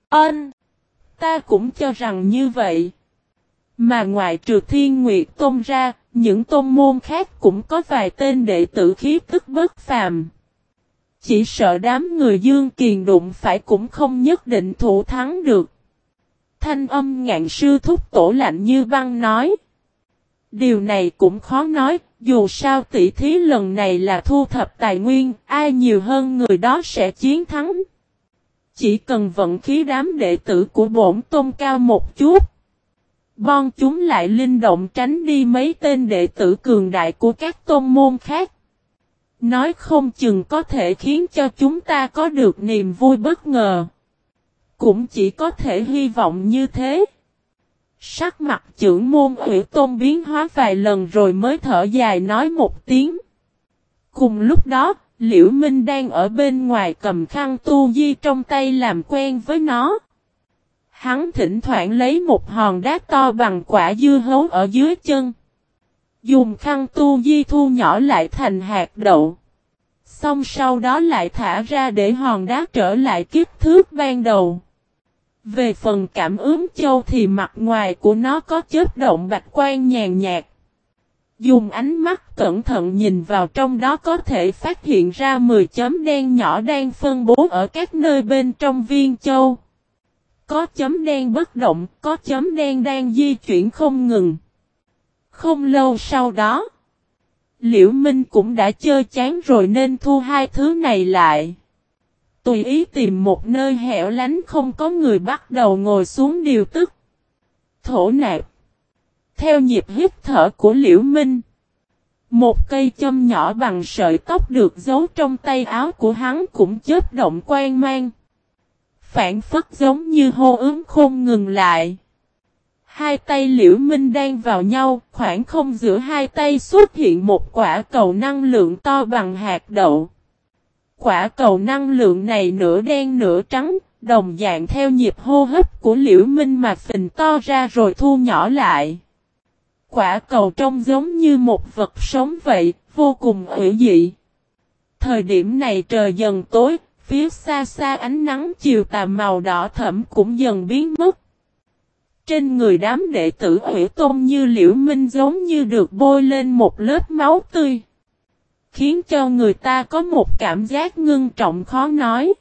Ta cũng cho rằng như vậy. Mà ngoại trừ Thiên Nguyệt Tôn ra, những tôn môn khác cũng có vài tên đệ tử khí tức bất phàm. Chỉ sợ đám người Dương Kiền đụng phải cũng không nhất định thủ thắng được. Thanh âm Ngạn sư thúc tổ lạnh như băng nói. Điều này cũng khó nói, dù sao tỷ thí lần này là thu thập tài nguyên, ai nhiều hơn người đó sẽ chiến thắng. Chỉ cần vận khí đám đệ tử của bổn tôn cao một chút, bọn chúng lại linh động tránh đi mấy tên đệ tử cường đại của các tôn môn khác. Nói không chừng có thể khiến cho chúng ta có được niềm vui bất ngờ. Cũng chỉ có thể hy vọng như thế. Sắc mặt trưởng môn Hủy Tôn biến hóa vài lần rồi mới thở dài nói một tiếng. Cùng lúc đó, Liễu Minh đang ở bên ngoài cầm khăn tu di trong tay làm quen với nó. Hắn thỉnh thoảng lấy một hòn đá to bằng quả dưa hấu ở dưới chân. Dùng khăn tu di thu nhỏ lại thành hạt đậu. Xong sau đó lại thả ra để hòn đá trở lại kích thước ban đầu. Về phần cảm ứng châu thì mặt ngoài của nó có chớp động bạch quang nhàn nhạt. Dùng ánh mắt cẩn thận nhìn vào trong đó có thể phát hiện ra 10 chấm đen nhỏ đang phân bố ở các nơi bên trong viên châu. Có chấm đen bất động, có chấm đen đang di chuyển không ngừng. Không lâu sau đó, Liễu Minh cũng đã chơi chán rồi nên thu hai thứ này lại. Tùy ý tìm một nơi hẻo lánh không có người bắt đầu ngồi xuống điều tức. Thổ nạp. Theo nhịp hít thở của Liễu Minh, một cây châm nhỏ bằng sợi tóc được giấu trong tay áo của hắn cũng chớp động quang mang. Phản phất giống như hô ứng không ngừng lại. Hai tay Liễu Minh đang vào nhau, khoảng không giữa hai tay xuất hiện một quả cầu năng lượng to bằng hạt đậu. Quả cầu năng lượng này nửa đen nửa trắng, đồng dạng theo nhịp hô hấp của Liễu Minh mà phình to ra rồi thu nhỏ lại. Quả cầu trông giống như một vật sống vậy, vô cùng hữu dị. Thời điểm này trời dần tối, phía xa xa ánh nắng chiều tà màu đỏ thẫm cũng dần biến mất. Trên người đám đệ tử Hủy Tôn như Liễu Minh giống như được bôi lên một lớp máu tươi, khiến cho người ta có một cảm giác ngưng trọng khó nói.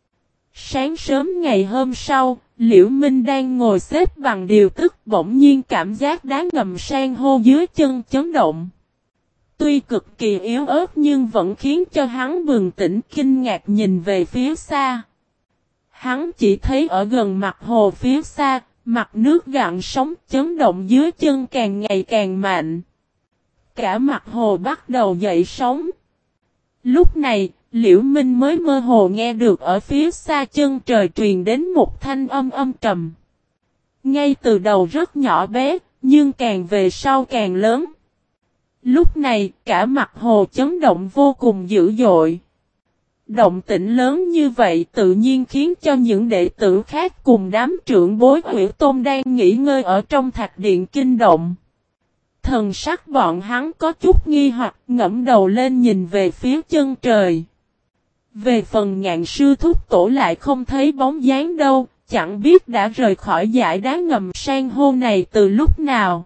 Sáng sớm ngày hôm sau, Liễu Minh đang ngồi xếp bằng điều tức bỗng nhiên cảm giác đá ngầm san hô dưới chân chấn động. Tuy cực kỳ yếu ớt nhưng vẫn khiến cho hắn bừng tỉnh kinh ngạc nhìn về phía xa. Hắn chỉ thấy ở gần mặt hồ phía xa, mặt nước gợn sóng chấn động dưới chân càng ngày càng mạnh. Cả mặt hồ bắt đầu dậy sóng. Lúc này, Liễu Minh mới mơ hồ nghe được ở phía xa chân trời truyền đến một thanh âm âm trầm. Ngay từ đầu rất nhỏ bé, nhưng càng về sau càng lớn. Lúc này, cả mặt hồ chấn động vô cùng dữ dội. Động tĩnh lớn như vậy tự nhiên khiến cho những đệ tử khác cùng đám trưởng bối Hủy Tôn đang nghỉ ngơi ở trong thạch điện kinh động. Thần sắc bọn hắn có chút nghi hoặc ngẫm đầu lên nhìn về phía chân trời. Về phần Ngạn sư thúc tổ lại không thấy bóng dáng đâu, chẳng biết đã rời khỏi dải đá ngầm san hô này từ lúc nào.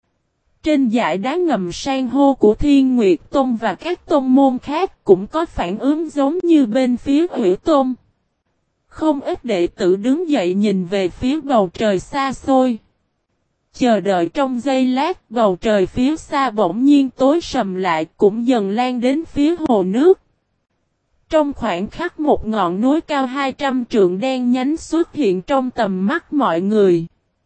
Trên dải đá ngầm san hô của Thiên Nguyệt Tôn và các tôn môn khác cũng có phản ứng giống như bên phía Hủy Tôn. Không ít đệ tử đứng dậy nhìn về phía bầu trời xa xôi. Chờ đợi trong giây lát, bầu trời phía xa bỗng nhiên tối sầm lại cũng dần lan đến phía hồ nước. Trong khoảnh khắc một ngọn núi cao 200 trượng đen nhánh xuất hiện trong tầm mắt mọi người.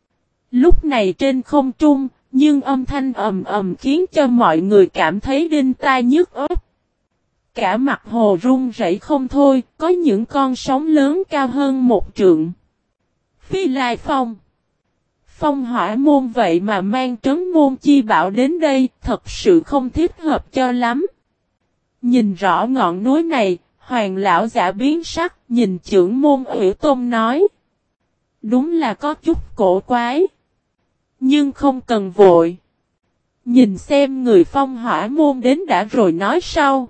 Lúc này trên không trung, nhưng âm thanh ầm ầm khiến cho mọi người cảm thấy đinh tai nhức óc. Cả mặt hồ rung rẩy không thôi, có những con sóng lớn cao hơn 1 trượng. Phi Lai Phong. Phong Hỏa Môn vậy mà mang Trấn Môn Chi Bảo đến đây, thật sự không thích hợp cho lắm. Nhìn rõ ngọn núi này, Hoàng lão giả biến sắc, nhìn trưởng môn Hủy Tôn nói. Đúng là có chút cổ quái. Nhưng không cần vội. Nhìn xem người Phong Hỏa Môn đến đã rồi nói sau.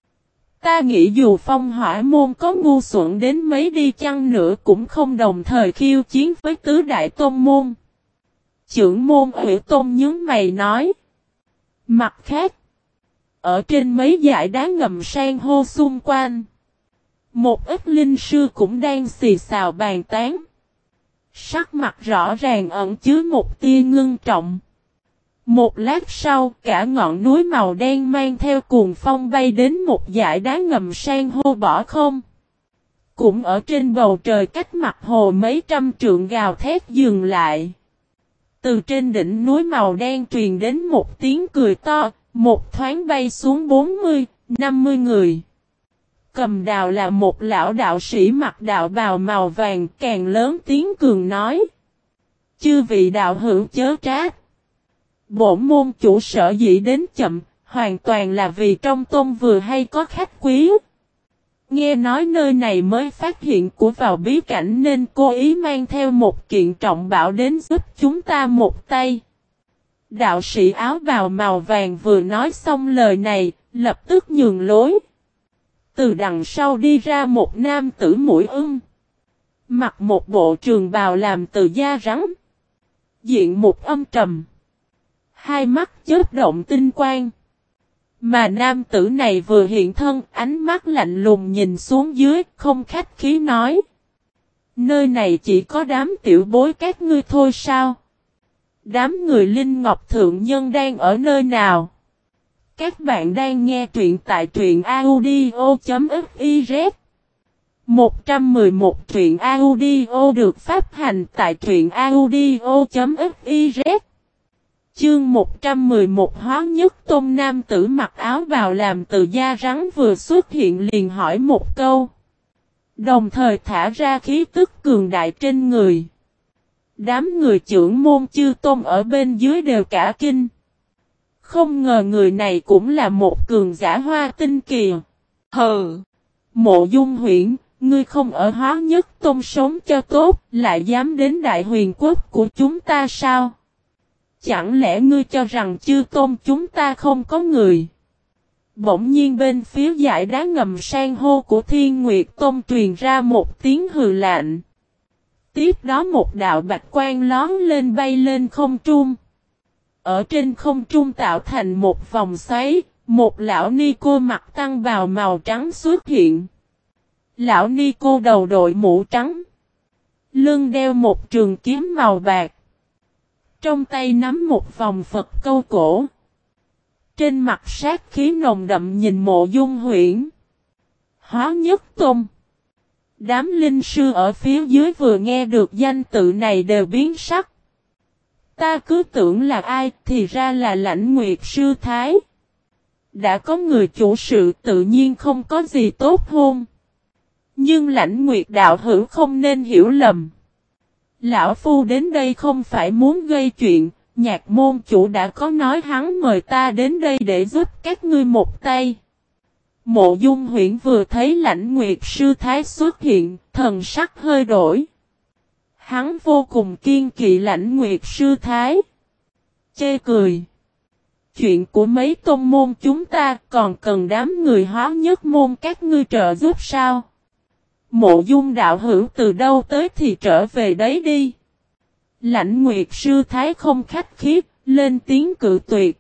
Ta nghĩ dù Phong Hỏa Môn có ngu xuẩn đến mấy đi chăng nữa cũng không đồng thời khiêu chiến với tứ đại tôn môn. Trưởng môn Hủy Tôn nhướng mày nói. Mặt khác, ở trên mấy dải đá ngầm san hô xung quanh, một ít linh sư cũng đang xì xào bàn tán. Sắc mặt rõ ràng ẩn chứa một tia ngưng trọng. Một lát sau, cả ngọn núi màu đen mang theo cuồng phong bay đến một dải đá ngầm san hô bỏ không. Cũng ở trên bầu trời cách mặt hồ mấy trăm trượng gào thét dừng lại. Từ trên đỉnh núi màu đen truyền đến một tiếng cười to, một thoáng bay xuống 40, 50 người. Cầm đào là một lão đạo sĩ mặc đạo bào màu vàng, càng lớn tiếng cường nói. Chư vị đạo hữu chớ trách. Bổn môn chủ sở dĩ đến chậm, hoàn toàn là vì trong tôn vừa hay có khách quý. Nghe nói nơi này mới phát hiện của vào bí cảnh nên cố ý mang theo một kiện trọng bảo đến giúp chúng ta một tay. Đạo sĩ áo bào màu vàng vừa nói xong lời này, lập tức nhường lối. Từ đằng sau đi ra một nam tử mũi mặc một bộ trường bào làm từ da rắn. Diện mục âm trầm. Hai mắt chớp động tinh quang. Mà nam tử này vừa hiện thân, ánh mắt lạnh lùng nhìn xuống dưới, không khách khí nói. Nơi này chỉ có đám tiểu bối các ngươi thôi sao? Đám người Linh Ngọc Thượng Nhân đang ở nơi nào? Các bạn đang nghe truyện tại truyện audio.fiz 111 truyện audio được phát hành tại truyện audio.fiz. Chương 111 Hóa Nhất Tôn nam tử mặc áo bào làm từ da rắn vừa xuất hiện liền hỏi một câu. Đồng thời thả ra khí tức cường đại trên người. Đám người trưởng môn chư tôn ở bên dưới đều cả kinh. Không ngờ người này cũng là một cường giả hoa tinh kỳ. Hừ! Mộ Dung Huyễn, ngươi không ở Hóa Nhất Tôn sống cho tốt, lại dám đến Đại Huyền Quốc của chúng ta sao? Chẳng lẽ ngươi cho rằng chư tôn chúng ta không có người? Bỗng nhiên bên phía dải đá ngầm san hô của Thiên Nguyệt Tôn truyền ra một tiếng hừ lạnh. Tiếp đó một đạo bạch quang lón lên bay lên không trung. Ở trên không trung tạo thành một vòng xoáy, một lão ni cô mặc tăng bào màu trắng xuất hiện. Lão ni cô đầu đội mũ trắng. Lưng đeo một trường kiếm màu bạc. Trong tay nắm một vòng Phật câu cổ. Trên mặt sát khí nồng đậm nhìn Mộ Dung Huyễn. Hóa Nhất Tôn. Đám linh sư ở phía dưới vừa nghe được danh tự này đều biến sắc. Ta cứ tưởng là ai thì ra là Lãnh Nguyệt Sư Thái. Đã có người chủ sự tự nhiên không có gì tốt hôn. Nhưng Lãnh Nguyệt đạo hữu không nên hiểu lầm. Lão Phu đến đây không phải muốn gây chuyện, Nhạc môn chủ đã có nói hắn mời ta đến đây để giúp các ngươi một tay. Mộ Dung Huyễn vừa thấy Lãnh Nguyệt Sư Thái xuất hiện, thần sắc hơi đổi. Hắn vô cùng kiên kỵ Lãnh Nguyệt Sư Thái. Chê cười. Chuyện của mấy tôn môn chúng ta còn cần đám người Hóa Nhất môn các ngươi trợ giúp sao? Mộ Dung đạo hữu từ đâu tới thì trở về đấy đi. Lãnh Nguyệt Sư Thái không khách khí, lên tiếng cự tuyệt.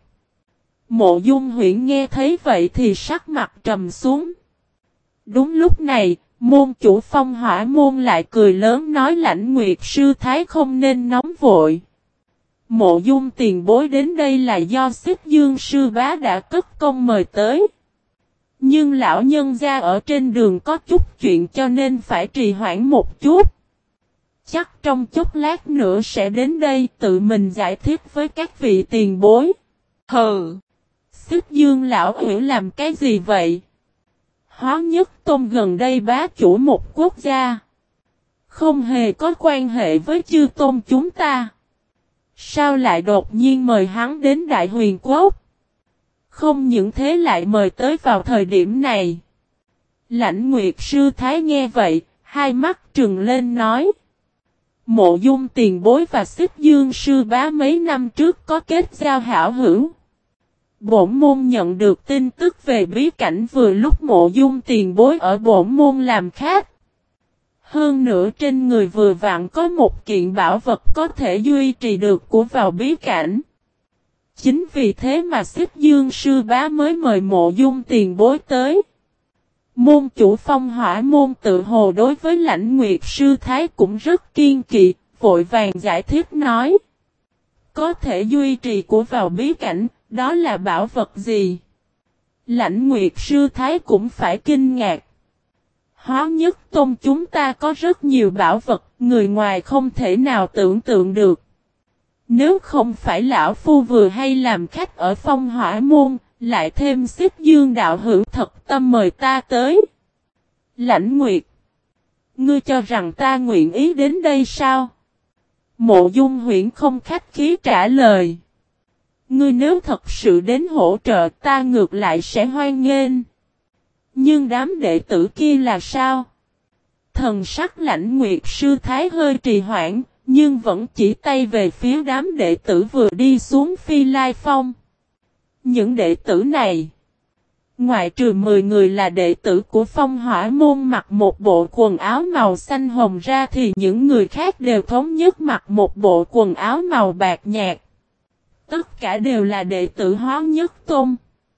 Mộ Dung Huyễn nghe thấy vậy thì sắc mặt trầm xuống. Đúng lúc này, môn chủ Phong Hỏa môn lại cười lớn nói Lãnh Nguyệt Sư Thái không nên nóng vội. Mộ Dung tiền bối đến đây là do Xích Dương Sư Bá đã cất công mời tới. Nhưng lão nhân gia ở trên đường có chút chuyện cho nên phải trì hoãn một chút. Chắc trong chốc lát nữa sẽ đến đây tự mình giải thích với các vị tiền bối. Hừ! Xích Dương lão hữu làm cái gì vậy? Hóa Nhất Tôn gần đây bá chủ một quốc gia. Không hề có quan hệ với chư tôn chúng ta. Sao lại đột nhiên mời hắn đến Đại Huyền Quốc? Không những thế lại mời tới vào thời điểm này. Lãnh Nguyệt Sư Thái nghe vậy, hai mắt trừng lên nói. Mộ Dung tiền bối và Xích Dương Sư Bá mấy năm trước có kết giao hảo hữu. Bổn môn nhận được tin tức về bí cảnh vừa lúc Mộ Dung tiền bối ở bổn môn làm khách. Hơn nữa trên người vừa vặn có một kiện bảo vật có thể duy trì được của vào bí cảnh. Chính vì thế mà Xích Dương Sư Bá mới mời Mộ Dung tiền bối tới. Môn chủ Phong Hỏa môn tự hồ đối với Lãnh Nguyệt Sư Thái cũng rất kiên kỵ, vội vàng giải thích nói. Có thể duy trì của vào bí cảnh, đó là bảo vật gì? Lãnh Nguyệt Sư Thái cũng phải kinh ngạc. Hóa Nhất Tôn chúng ta có rất nhiều bảo vật, người ngoài không thể nào tưởng tượng được. Nếu không phải lão phu vừa hay làm khách ở Phong Hỏa Môn, lại thêm Xích Dương đạo hữu thật tâm mời ta tới. Lãnh Nguyệt, ngươi cho rằng ta nguyện ý đến đây sao? Mộ Dung Huyễn không khách khí trả lời. Ngươi nếu thật sự đến hỗ trợ ta ngược lại sẽ hoan nghênh. Nhưng đám đệ tử kia là sao? Thần sắc Lãnh Nguyệt sư thái hơi trì hoãn, nhưng vẫn chỉ tay về phía đám đệ tử vừa đi xuống Phi Lai Phong. Những đệ tử này, ngoại trừ 10 người là đệ tử của Phong Hỏa Môn mặc một bộ quần áo màu xanh hồng ra thì những người khác đều thống nhất mặc một bộ quần áo màu bạc nhạt. Tất cả đều là đệ tử Hóa Nhất Tôn.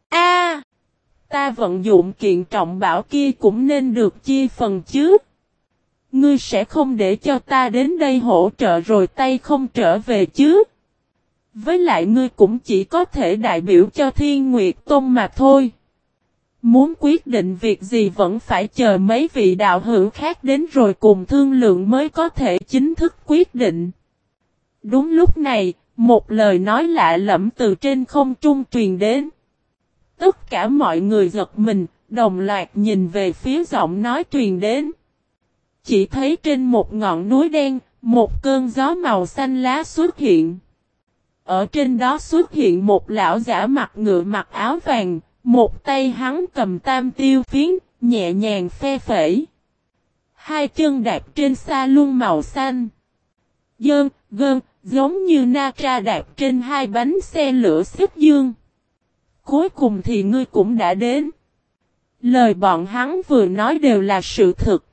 Ta vận dụng kiện trọng bảo kia cũng nên được chia phần chứ. Ngươi sẽ không để cho ta đến đây hỗ trợ rồi tay không trở về chứ. Với lại ngươi cũng chỉ có thể đại biểu cho Thiên Nguyệt Tôn mà thôi. Muốn quyết định việc gì vẫn phải chờ mấy vị đạo hữu khác đến rồi cùng thương lượng mới có thể chính thức quyết định. Đúng lúc này, một lời nói lạ lẫm từ trên không trung truyền đến. Tất cả mọi người giật mình, đồng loạt nhìn về phía giọng nói truyền đến. Chỉ thấy trên một ngọn núi đen, một cơn gió màu xanh lá xuất hiện. Ở trên đó xuất hiện một lão giả mặt ngựa mặc áo vàng, một tay hắn cầm tam tiêu phiến, nhẹ nhàng phe phẩy. Hai chân đạp trên sa luân màu xanh. Gơn, giống như Na-tra đạp trên hai bánh xe lửa Xích Dương. Cuối cùng thì ngươi cũng đã đến. Lời bọn hắn vừa nói đều là sự thực.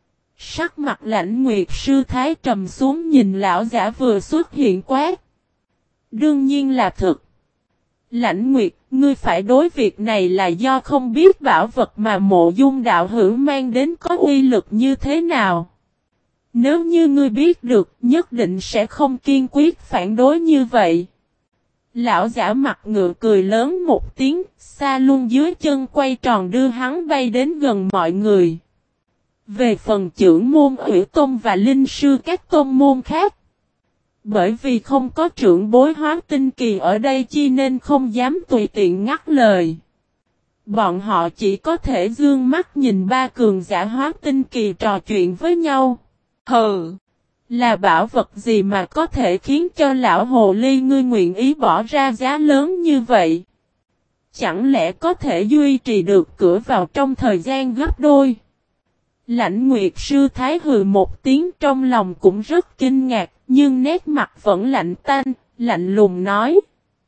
Sắc mặt Lãnh Nguyệt sư thái trầm xuống nhìn lão giả vừa xuất hiện quát. Đương nhiên là thực. Lãnh Nguyệt, ngươi phải đối việc này là do không biết bảo vật mà Mộ Dung đạo hữu mang đến có uy lực như thế nào. Nếu như ngươi biết được, nhất định sẽ không kiên quyết phản đối như vậy. Lão giả mặt ngựa cười lớn một tiếng, xa luôn dưới chân quay tròn đưa hắn bay đến gần mọi người. Về phần trưởng môn Ủy Tôn và linh sư các tôn môn khác. Bởi vì không có trưởng bối Hóa Tinh Kỳ ở đây chi nên không dám tùy tiện ngắt lời. Bọn họ chỉ có thể dương mắt nhìn ba cường giả Hóa Tinh Kỳ trò chuyện với nhau. Hừ, là bảo vật gì mà có thể khiến cho lão hồ ly ngươi nguyện ý bỏ ra giá lớn như vậy? Chẳng lẽ có thể duy trì được cửa vào trong thời gian gấp đôi? Lãnh Nguyệt sư thái hừ một tiếng trong lòng cũng rất kinh ngạc, nhưng nét mặt vẫn lạnh tanh, lạnh lùng nói.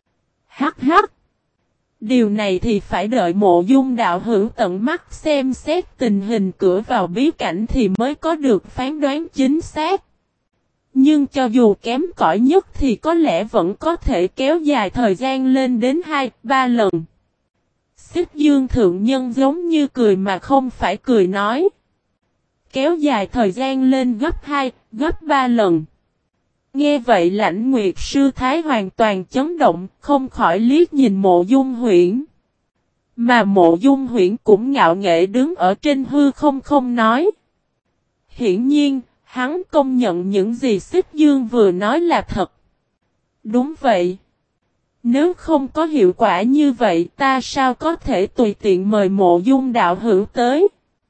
Hắc hắc. Điều này thì phải đợi Mộ Dung đạo hữu tận mắt xem xét tình hình cửa vào bí cảnh thì mới có được phán đoán chính xác. Nhưng cho dù kém cỏi nhất thì có lẽ vẫn có thể kéo dài thời gian lên đến 2-3 lần. Xích Dương thượng nhân giống như cười mà không phải cười nói. Kéo dài thời gian lên gấp 2, gấp 3 lần. Nghe vậy Lãnh Nguyệt sư thái hoàn toàn chấn động, không khỏi liếc nhìn Mộ Dung Huyễn. Mà Mộ Dung Huyễn cũng ngạo nghễ đứng ở trên hư không nói. Hiển nhiên, hắn công nhận những gì Xích Dương vừa nói là thật. Đúng vậy. Nếu không có hiệu quả như vậy ta sao có thể tùy tiện mời Mộ Dung đạo hữu tới.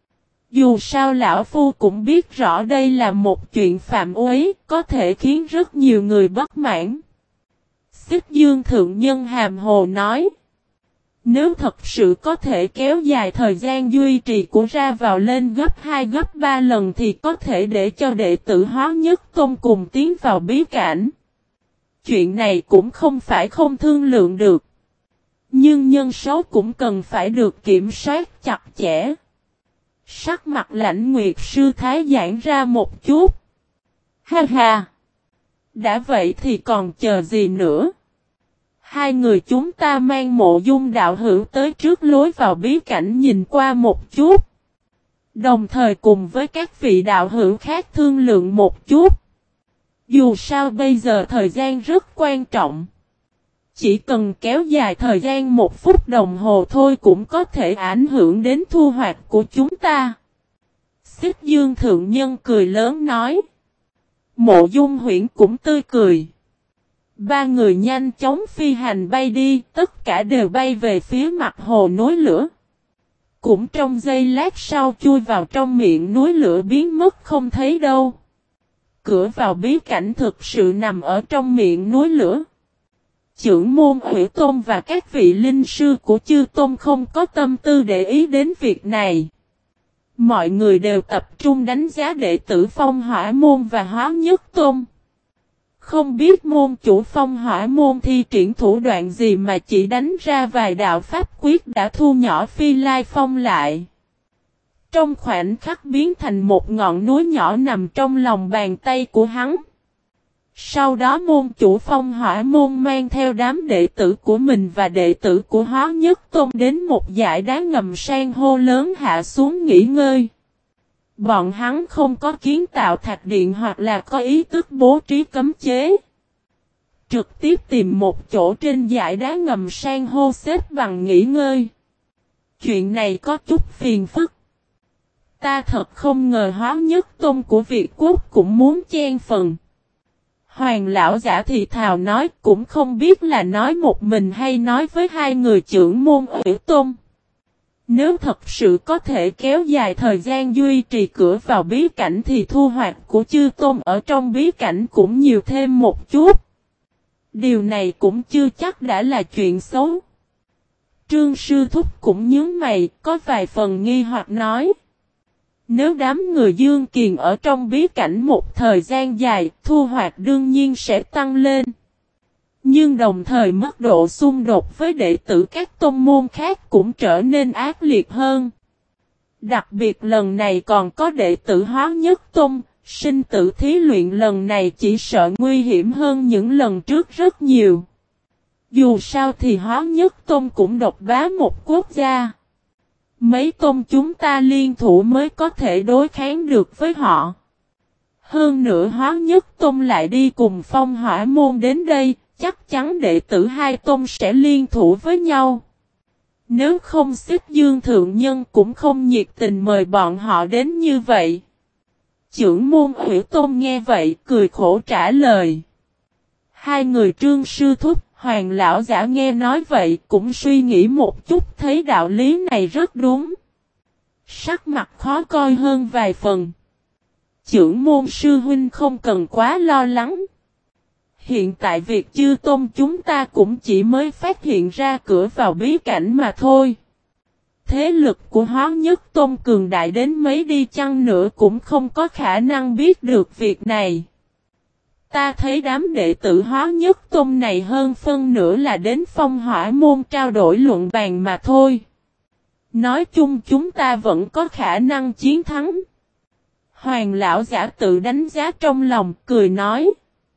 Dù sao lão phu cũng biết rõ đây là một chuyện phạm uế, có thể khiến rất nhiều người bất mãn. Xích Dương thượng nhân hàm hồ nói. Nếu thật sự có thể kéo dài thời gian duy trì của ra vào lên gấp 2 gấp 3 lần thì có thể để cho đệ tử Hóa Nhất Tôn cùng tiến vào bí cảnh. Chuyện này cũng không phải không thương lượng được. Nhưng nhân số cũng cần phải được kiểm soát chặt chẽ. Sắc mặt Lãnh Nguyệt sư thái giãn ra một chút. Ha ha! Đã vậy thì còn chờ gì nữa? Hai người chúng ta mang Mộ Dung đạo hữu tới trước lối vào bí cảnh nhìn qua một chút. Đồng thời cùng với các vị đạo hữu khác thương lượng một chút. Dù sao bây giờ thời gian rất quan trọng. Chỉ cần kéo dài thời gian 1 phút đồng hồ thôi cũng có thể ảnh hưởng đến thu hoạch của chúng ta. Xích Dương Thượng Nhân cười lớn nói. Mộ Dung Huyễn cũng tươi cười. Ba người nhanh chóng phi hành bay đi, tất cả đều bay về phía mặt hồ núi lửa. Cũng trong giây lát sau chui vào trong miệng núi lửa biến mất không thấy đâu. Cửa vào bí cảnh thực sự nằm ở trong miệng núi lửa. Chưởng môn Hủy Tôn và các vị linh sư của Chư Tôn không có tâm tư để ý đến việc này. Mọi người đều tập trung đánh giá đệ tử Phong Hỏa Môn và Hóa Nhất Tôn. Không biết môn chủ Phong Hỏa Môn thi triển thủ đoạn gì mà chỉ đánh ra vài đạo pháp quyết đã thu nhỏ Phi Lai Phong lại. Trong khoảnh khắc biến thành một ngọn núi nhỏ nằm trong lòng bàn tay của hắn. Sau đó môn chủ Phong Hỏa Môn mang theo đám đệ tử của mình và đệ tử của Hóa Nhất Tôn đến một dải đá ngầm san hô lớn hạ xuống nghỉ ngơi. Bọn hắn không có kiến tạo thạch điện hoặc là có ý thức bố trí cấm chế. Trực tiếp tìm một chỗ trên dải đá ngầm san hô xếp bằng nghỉ ngơi. Chuyện này có chút phiền phức. Ta thật không ngờ Hóa Nhất Tôn của Việt Quốc cũng muốn chen phần. Hoàng lão giả thì thào nói cũng không biết là nói một mình hay nói với hai người trưởng môn Ủy Tôn. Nếu thật sự có thể kéo dài thời gian duy trì cửa vào bí cảnh thì thu hoạch của Chư Tôn ở trong bí cảnh cũng nhiều thêm một chút. Điều này cũng chưa chắc đã là chuyện xấu. Trương Sư Thúc cũng nhướng mày, có vài phần nghi hoặc nói. Nếu đám người Dương Kiền ở trong bí cảnh một thời gian dài, thu hoạch đương nhiên sẽ tăng lên. Nhưng đồng thời mức độ xung đột với đệ tử các tôn môn khác cũng trở nên ác liệt hơn. Đặc biệt lần này còn có đệ tử Hóa Nhất Tôn, sinh tử thí luyện lần này chỉ sợ nguy hiểm hơn những lần trước rất nhiều. Dù sao thì Hóa Nhất Tôn cũng độc bá một quốc gia. Mấy tôn chúng ta liên thủ mới có thể đối kháng được với họ. Hơn nữa Hóa Nhất Tôn lại đi cùng Phong Hỏa Môn đến đây, chắc chắn đệ tử hai tôn sẽ liên thủ với nhau. Nếu không Xích Dương Thượng Nhân cũng không nhiệt tình mời bọn họ đến như vậy. Chưởng môn Hủy Tôn nghe vậy cười khổ trả lời. Hai người Trương Sư Thúc, Hoàng lão giả nghe nói vậy cũng suy nghĩ một chút thấy đạo lý này rất đúng. Sắc mặt khó coi hơn vài phần. Chưởng môn sư huynh không cần quá lo lắng. Hiện tại việc Chư Tôn chúng ta cũng chỉ mới phát hiện ra cửa vào bí cảnh mà thôi. Thế lực của Hóa Nhất Tôn cường đại đến mấy đi chăng nữa cũng không có khả năng biết được việc này. Ta thấy đám đệ tử Hóa Nhất Tôn này hơn phân nửa là đến Phong Hỏa Môn trao đổi luận bàn mà thôi. Nói chung chúng ta vẫn có khả năng chiến thắng. Hoàng lão giả tự đánh giá trong lòng cười nói.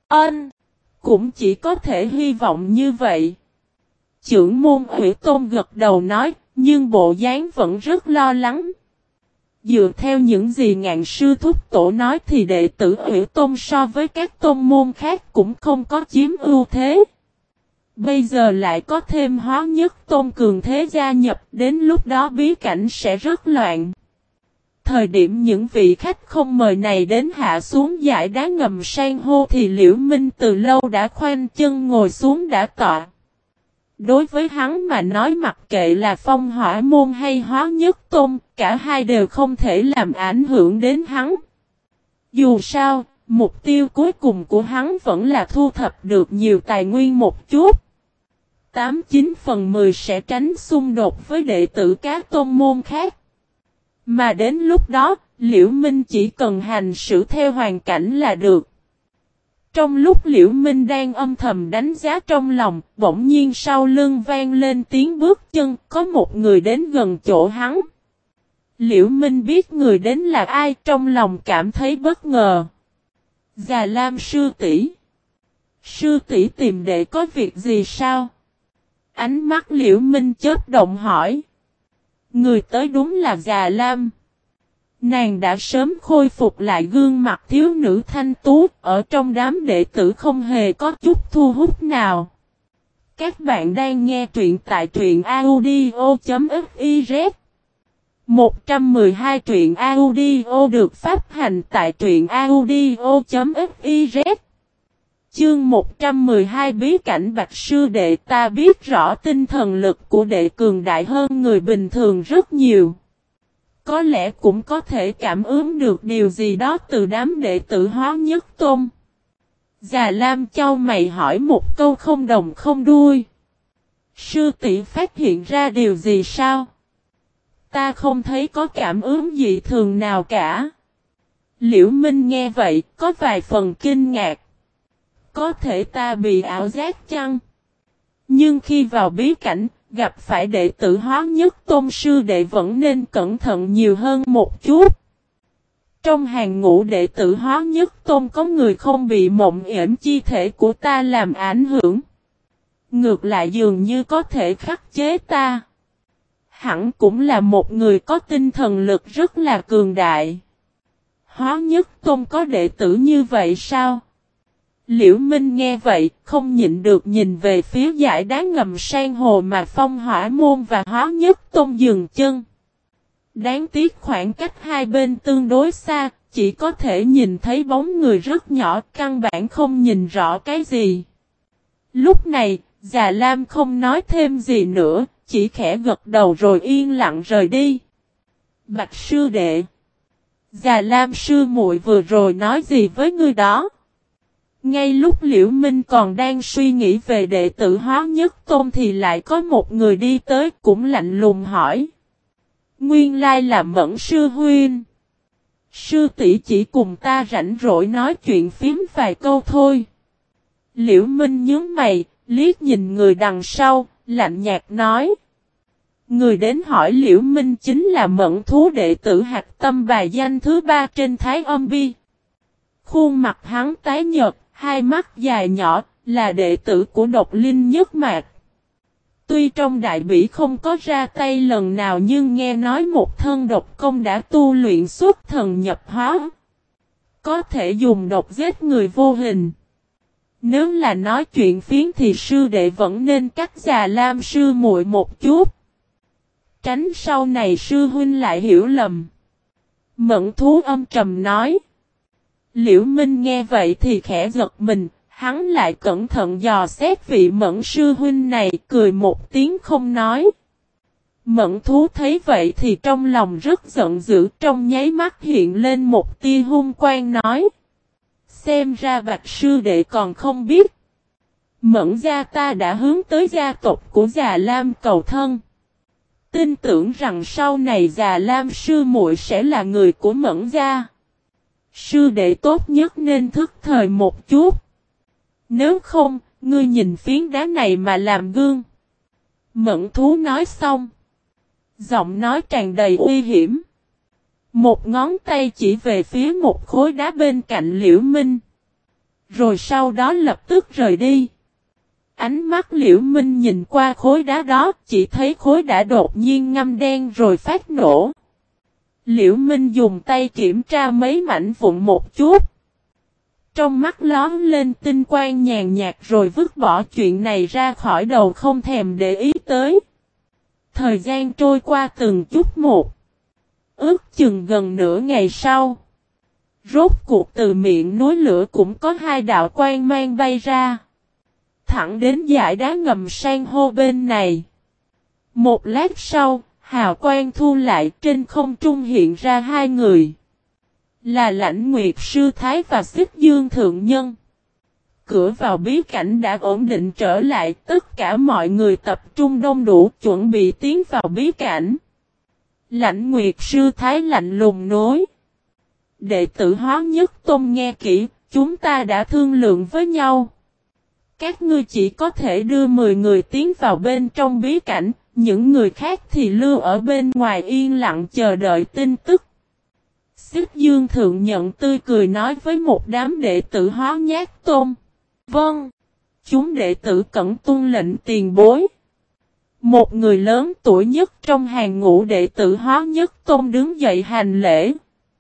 Cũng chỉ có thể hy vọng như vậy. Chưởng môn Hủy Tôn gật đầu nói, nhưng bộ dáng vẫn rất lo lắng. Dựa theo những gì Ngạn Sư Thúc Tổ nói thì đệ tử Hủy Tôn so với các tôn môn khác cũng không có chiếm ưu thế. Bây giờ lại có thêm Hóa Nhất Tôn cường thế gia nhập, đến lúc đó bí cảnh sẽ rất loạn. Thời điểm những vị khách không mời này đến hạ xuống dải đá ngầm san hô thì Liễu Minh từ lâu đã khoanh chân ngồi xuống đã tọa. Đối với hắn mà nói mặc kệ là Phong Hỏa Môn hay Hóa Nhất Tôn, cả hai đều không thể làm ảnh hưởng đến hắn. Dù sao, mục tiêu cuối cùng của hắn vẫn là thu thập được nhiều tài nguyên một chút. 89 phần 10 sẽ tránh xung đột với đệ tử các tôn môn khác. Mà đến lúc đó, Liễu Minh chỉ cần hành xử theo hoàn cảnh là được. Trong lúc Liễu Minh đang âm thầm đánh giá trong lòng, bỗng nhiên sau lưng vang lên tiếng bước chân, có một người đến gần chỗ hắn. Liễu Minh biết người đến là ai, trong lòng cảm thấy bất ngờ. Già Lam sư tỷ. Sư tỷ tìm đệ có việc gì sao? Ánh mắt Liễu Minh chớp động hỏi. Người tới đúng là Già Lam. Nàng đã sớm khôi phục lại gương mặt thiếu nữ thanh tú, ở trong đám đệ tử không hề có chút thu hút nào. Các bạn đang nghe truyện tại truyện audio.fiz 112 truyện audio được phát hành tại truyện audio.fiz. Chương 112 bí cảnh Bạch Sư Đệ. Ta biết rõ tinh thần lực của đệ cường đại hơn người bình thường rất nhiều. Có lẽ cũng có thể cảm ứng được điều gì đó từ đám đệ tử Hóa Nhất Tôn. Già Lam chau mày hỏi một câu không đồng không đuôi. Sư tỷ phát hiện ra điều gì sao? Ta không thấy có cảm ứng gì thường nào cả. Liễu Minh nghe vậy có vài phần kinh ngạc. Có thể ta bị ảo giác chăng? Nhưng khi vào bí cảnh, gặp phải đệ tử Hóa Nhất Tôn sư đệ vẫn nên cẩn thận nhiều hơn một chút. Trong hàng ngũ đệ tử Hóa Nhất Tôn có người không bị mộng yểm chi thể của ta làm ảnh hưởng. Ngược lại dường như có thể khắc chế ta. Hẳn cũng là một người có tinh thần lực rất là cường đại. Hóa Nhất Tôn có đệ tử như vậy sao? Liễu Minh nghe vậy, không nhịn được nhìn về phía dải đá ngầm san hồ mà Phong Hỏa Môn và Hóa Nhất Tôn dừng chân. Đáng tiếc khoảng cách hai bên tương đối xa, chỉ có thể nhìn thấy bóng người rất nhỏ, căn bản không nhìn rõ cái gì. Lúc này, Già Lam không nói thêm gì nữa, chỉ khẽ gật đầu rồi yên lặng rời đi. Bạch sư đệ. Già Lam sư muội vừa rồi nói gì với ngươi đó? Ngay lúc Liễu Minh còn đang suy nghĩ về đệ tử Hóa Nhất Tôn thì lại có một người đi tới cũng lạnh lùng hỏi. Nguyên lai là Mẫn sư huynh. Sư tỷ chỉ cùng ta rảnh rỗi nói chuyện phím vài câu thôi. Liễu Minh nhướng mày, liếc nhìn người đằng sau, lạnh nhạt nói. Người đến hỏi Liễu Minh chính là Mẫn thú đệ tử Hạc Tâm bài danh thứ 3 trên Thái Âm Bi. Khuôn mặt hắn tái nhợt, hai mắt dài nhỏ, là đệ tử của Độc Linh Nhất Mạc. Tuy trong đại bỉ không có ra tay lần nào nhưng nghe nói một thân độc công đã tu luyện xuất thần nhập hóa. Có thể dùng độc giết người vô hình. Nếu là nói chuyện phiến thì sư đệ vẫn nên cắt Già Lam sư muội một chút. Tránh sau này sư huynh lại hiểu lầm. Mẫn thú âm trầm nói. Liễu Minh nghe vậy thì khẽ giật mình, hắn lại cẩn thận dò xét vị Mẫn sư huynh này, cười một tiếng không nói. Mẫn thú thấy vậy thì trong lòng rất giận dữ, trong nháy mắt hiện lên một tia hung quang nói. Xem ra Bạch sư đệ còn không biết. Mẫn gia ta đã hướng tới gia tộc của Già Lam cầu thân. Tin tưởng rằng sau này Già Lam sư muội sẽ là người của Mẫn gia. Sư đệ tốt nhất nên thức thời một chút. Nếu không, ngươi nhìn phiến đá này mà làm gương. Mẫn thú nói xong. Giọng nói tràn đầy uy hiểm. Một ngón tay chỉ về phía một khối đá bên cạnh Liễu Minh. Rồi sau đó lập tức rời đi. Ánh mắt Liễu Minh nhìn qua khối đá đó, chỉ thấy khối đá đột nhiên ngâm đen rồi phát nổ. Liễu Minh dùng tay kiểm tra mấy mảnh vụn một chút. Trong mắt lóm lên tinh quang nhàn nhạt rồi vứt bỏ chuyện này ra khỏi đầu không thèm để ý tới. Thời gian trôi qua từng chút một. Ước chừng gần nửa ngày sau. Rốt cuộc từ miệng núi lửa cũng có hai đạo quang mang bay ra. Thẳng đến dải đá ngầm san hô bên này. Một lát sau, hào quang thu lại trên không trung hiện ra hai người. Là Lãnh Nguyệt Sư Thái và Xích Dương Thượng Nhân. Cửa vào bí cảnh đã ổn định trở lại, tất cả mọi người tập trung đông đủ chuẩn bị tiến vào bí cảnh. Lãnh Nguyệt Sư Thái lạnh lùng nói. Đệ tử Hóa Nhất Tôn nghe kỹ, chúng ta đã thương lượng với nhau. Các ngươi chỉ có thể đưa 10 người tiến vào bên trong bí cảnh, những người khác thì lưu ở bên ngoài yên lặng chờ đợi tin tức. Xích Dương Thượng Nhận tươi cười nói với một đám đệ tử Hóa Nhát Tôn. Vâng. Chúng đệ tử cẩn tuân lệnh tiền bối. Một người lớn tuổi nhất trong hàng ngũ đệ tử Hóa Nhất Tôn đứng dậy hành lễ.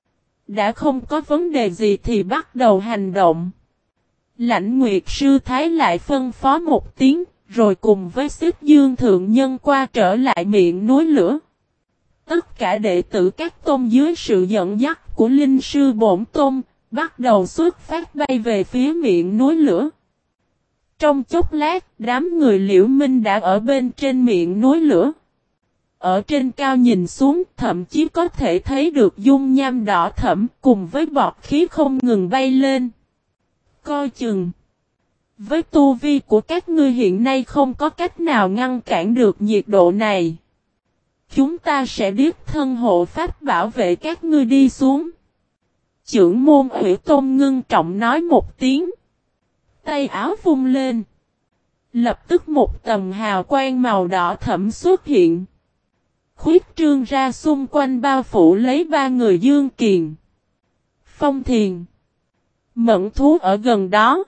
Đã không có vấn đề gì thì bắt đầu hành động. Lãnh Nguyệt Sư Thái lại phân phó một tiếng, rồi cùng với Xích Dương Thượng Nhân qua trở lại miệng núi lửa. Tất cả đệ tử các tôn dưới sự dẫn dắt của Linh Sư Bổn Tôn, bắt đầu xuất phát bay về phía miệng núi lửa. Trong chốc lát, đám người Liễu Minh đã ở bên trên miệng núi lửa. Ở trên cao nhìn xuống, thậm chí có thể thấy được dung nham đỏ thẫm cùng với bọt khí không ngừng bay lên. Coi chừng. Với tu vi của các ngươi hiện nay không có cách nào ngăn cản được nhiệt độ này. Chúng ta sẽ đích thân hộ pháp bảo vệ các ngươi đi xuống. Chưởng môn Hủy Tôn ngưng trọng nói một tiếng. Tay áo vung lên. Lập tức một tầng hào quang màu đỏ thẫm xuất hiện. Khuyết trương ra xung quanh bao phủ lấy ba người Dương Kiền, Phong Thiền, Mẫn Thú ở gần đó.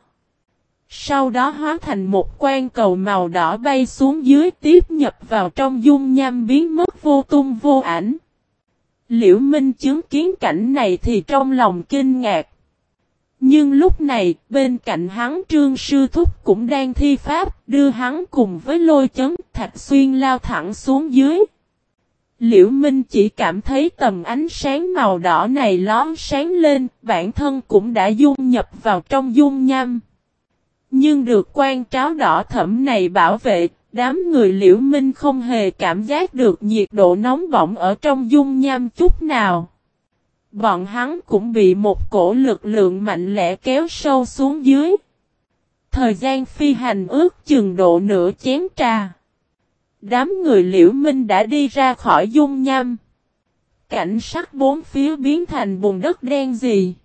Sau đó hóa thành một quang cầu màu đỏ bay xuống dưới tiếp nhập vào trong dung nham biến mất vô tung vô ảnh. Liễu Minh chứng kiến cảnh này thì trong lòng kinh ngạc. Nhưng lúc này bên cạnh hắn Trương Sư Thúc cũng đang thi pháp đưa hắn cùng với Lôi Chấn Thạch Xuyên lao thẳng xuống dưới. Liễu Minh chỉ cảm thấy tầm ánh sáng màu đỏ này lóe sáng lên, bản thân cũng đã dung nhập vào trong dung nham. Nhưng được quang tráo đỏ thẫm này bảo vệ, đám người Liễu Minh không hề cảm giác được nhiệt độ nóng bỏng ở trong dung nham chút nào. Bọn hắn cũng bị một cổ lực lượng mạnh mẽ kéo sâu xuống dưới. Thời gian phi hành ước chừng độ nửa chén trà. Đám người Liễu Minh đã đi ra khỏi dung nham. Cảnh sắc bốn phía biến thành bùn đất đen gì.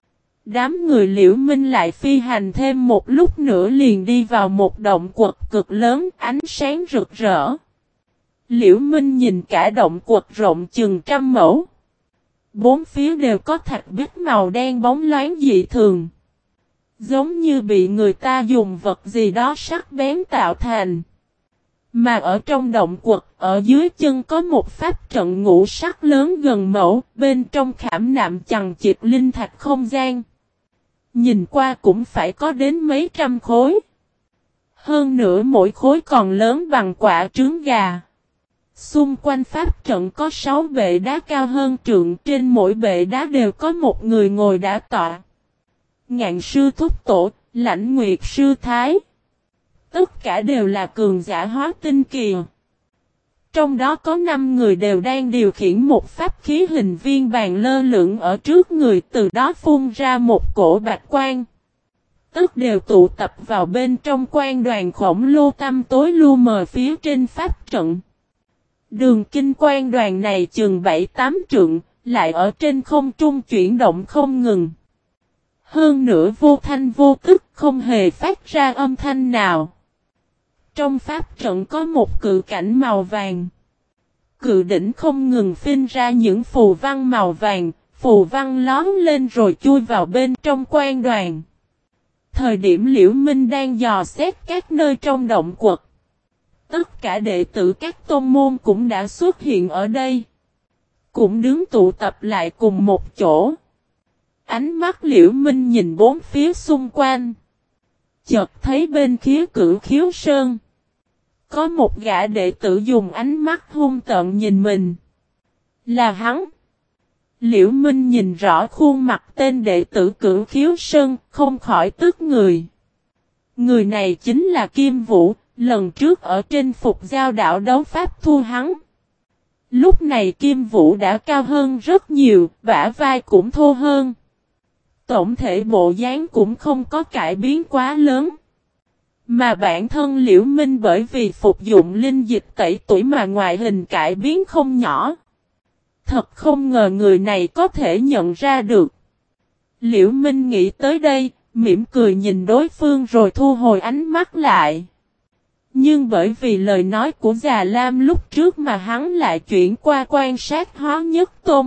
Đám người Liễu Minh lại phi hành thêm một lúc nữa liền đi vào một động quật cực lớn, ánh sáng rực rỡ. Liễu Minh nhìn cả động quật rộng chừng 100 mẫu. Bốn phía đều có thạch bích màu đen bóng loáng dị thường. Giống như bị người ta dùng vật gì đó sắc bén tạo thành. Mà ở trong động quật, ở dưới chân có một pháp trận ngũ sắc lớn gần mẫu, bên trong khảm nạm chằng chịt linh thạch không gian. Nhìn qua cũng phải có đến mấy trăm khối. Hơn nữa mỗi khối còn lớn bằng quả trứng gà. Xung quanh pháp trận có 6 bệ đá cao hơn trượng, trên mỗi bệ đá đều có một người ngồi đã tọa. Ngạn Sư Thúc Tổ, Lãnh Nguyệt Sư Thái. Tất cả đều là cường giả hóa tinh kỳ. Trong đó có 5 người đều đang điều khiển một pháp khí hình viên bàn lơ lửng ở trước người, từ đó phun ra một cổ bạch quang. Tất đều tụ tập vào bên trong quang đoàn khổng lồ tăm tối lu mờ phía trên pháp trận. Đường kinh quang đoàn này chừng 7-8 trượng, lại ở trên không trung chuyển động không ngừng. Hơn nữa vô thanh vô tức, không hề phát ra âm thanh nào. Trong pháp trận có một cự cảnh màu vàng. Cự đỉnh không ngừng phinh ra những phù văn màu vàng, phù văn lóm lên rồi chui vào bên trong quang đoàn. Thời điểm Liễu Minh đang dò xét các nơi trong động quật. Tất cả đệ tử các tôn môn cũng đã xuất hiện ở đây. Cũng đứng tụ tập lại cùng một chỗ. Ánh mắt Liễu Minh nhìn bốn phía xung quanh. Chợt thấy bên khía Cửu Khiếu Sơn. Có một gã đệ tử dùng ánh mắt hung tợn nhìn mình. Là hắn. Liễu Minh nhìn rõ khuôn mặt tên đệ tử Cửu Khiếu Sơn, không khỏi tức người. Người này chính là Kim Vũ, lần trước ở trên Phục Giao đảo đấu pháp thua hắn. Lúc này Kim Vũ đã cao hơn rất nhiều, bả vai cũng thô hơn. Tổng thể bộ dáng cũng không có cải biến quá lớn. Mà bản thân Liễu Minh bởi vì phục dụng linh dịch tẩy tuổi mà ngoại hình cải biến không nhỏ. Thật không ngờ người này có thể nhận ra được. Liễu Minh nghĩ tới đây, mỉm cười nhìn đối phương rồi thu hồi ánh mắt lại. Nhưng bởi vì lời nói của Già Lam lúc trước mà hắn lại chuyển qua quan sát Hóa Nhất Tôn.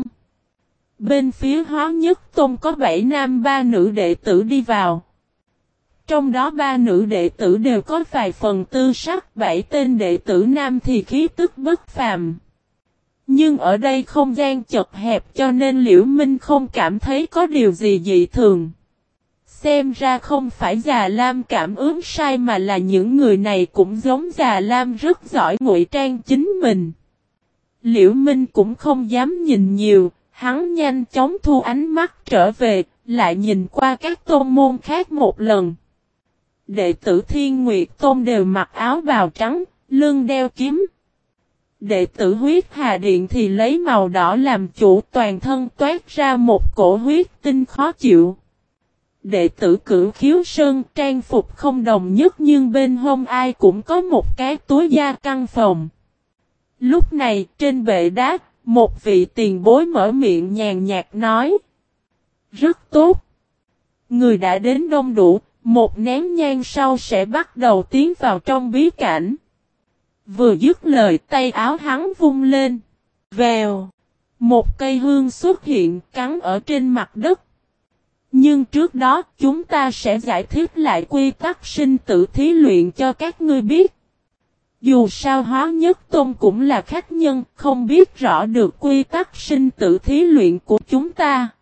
Bên phía Hóa Nhất Tôn có 7 nam 3 nữ đệ tử đi vào. Trong đó 3 nữ đệ tử đều có vài phần tư sắc, 7 tên đệ tử nam thì khí tức bất phàm. Nhưng ở đây không gian chật hẹp cho nên Liễu Minh không cảm thấy có điều gì dị thường. Xem ra không phải Già Lam cảm ứng sai mà là những người này cũng giống Già Lam rất giỏi ngụy trang chính mình. Liễu Minh cũng không dám nhìn nhiều, hắn nhanh chóng thu ánh mắt trở về, lại nhìn qua các tôn môn khác một lần. Đệ tử Thiên Nguyệt Tôn đều mặc áo bào trắng, lưng đeo kiếm. Đệ tử Huyết Hà Điện thì lấy màu đỏ làm chủ, toàn thân toát ra một cổ huyết tinh khó chịu. Đệ tử Cửu Khiếu Sơn trang phục không đồng nhất nhưng bên hông ai cũng có một cái túi da căng phồng. Lúc này trên bệ đá, một vị tiền bối mở miệng nhàn nhạt nói. Rất tốt. Người đã đến đông đủ, một nén nhang sau sẽ bắt đầu tiến vào trong bí cảnh. Vừa dứt lời tay áo hắn vung lên. Vèo. Một cây hương xuất hiện cắn ở trên mặt đất. Nhưng trước đó chúng ta sẽ giải thích lại quy tắc sinh tử thí luyện cho các ngươi biết. Dù sao Hóa Nhất Tôn cũng là khách nhân, không biết rõ được quy tắc sinh tử thí luyện của chúng ta.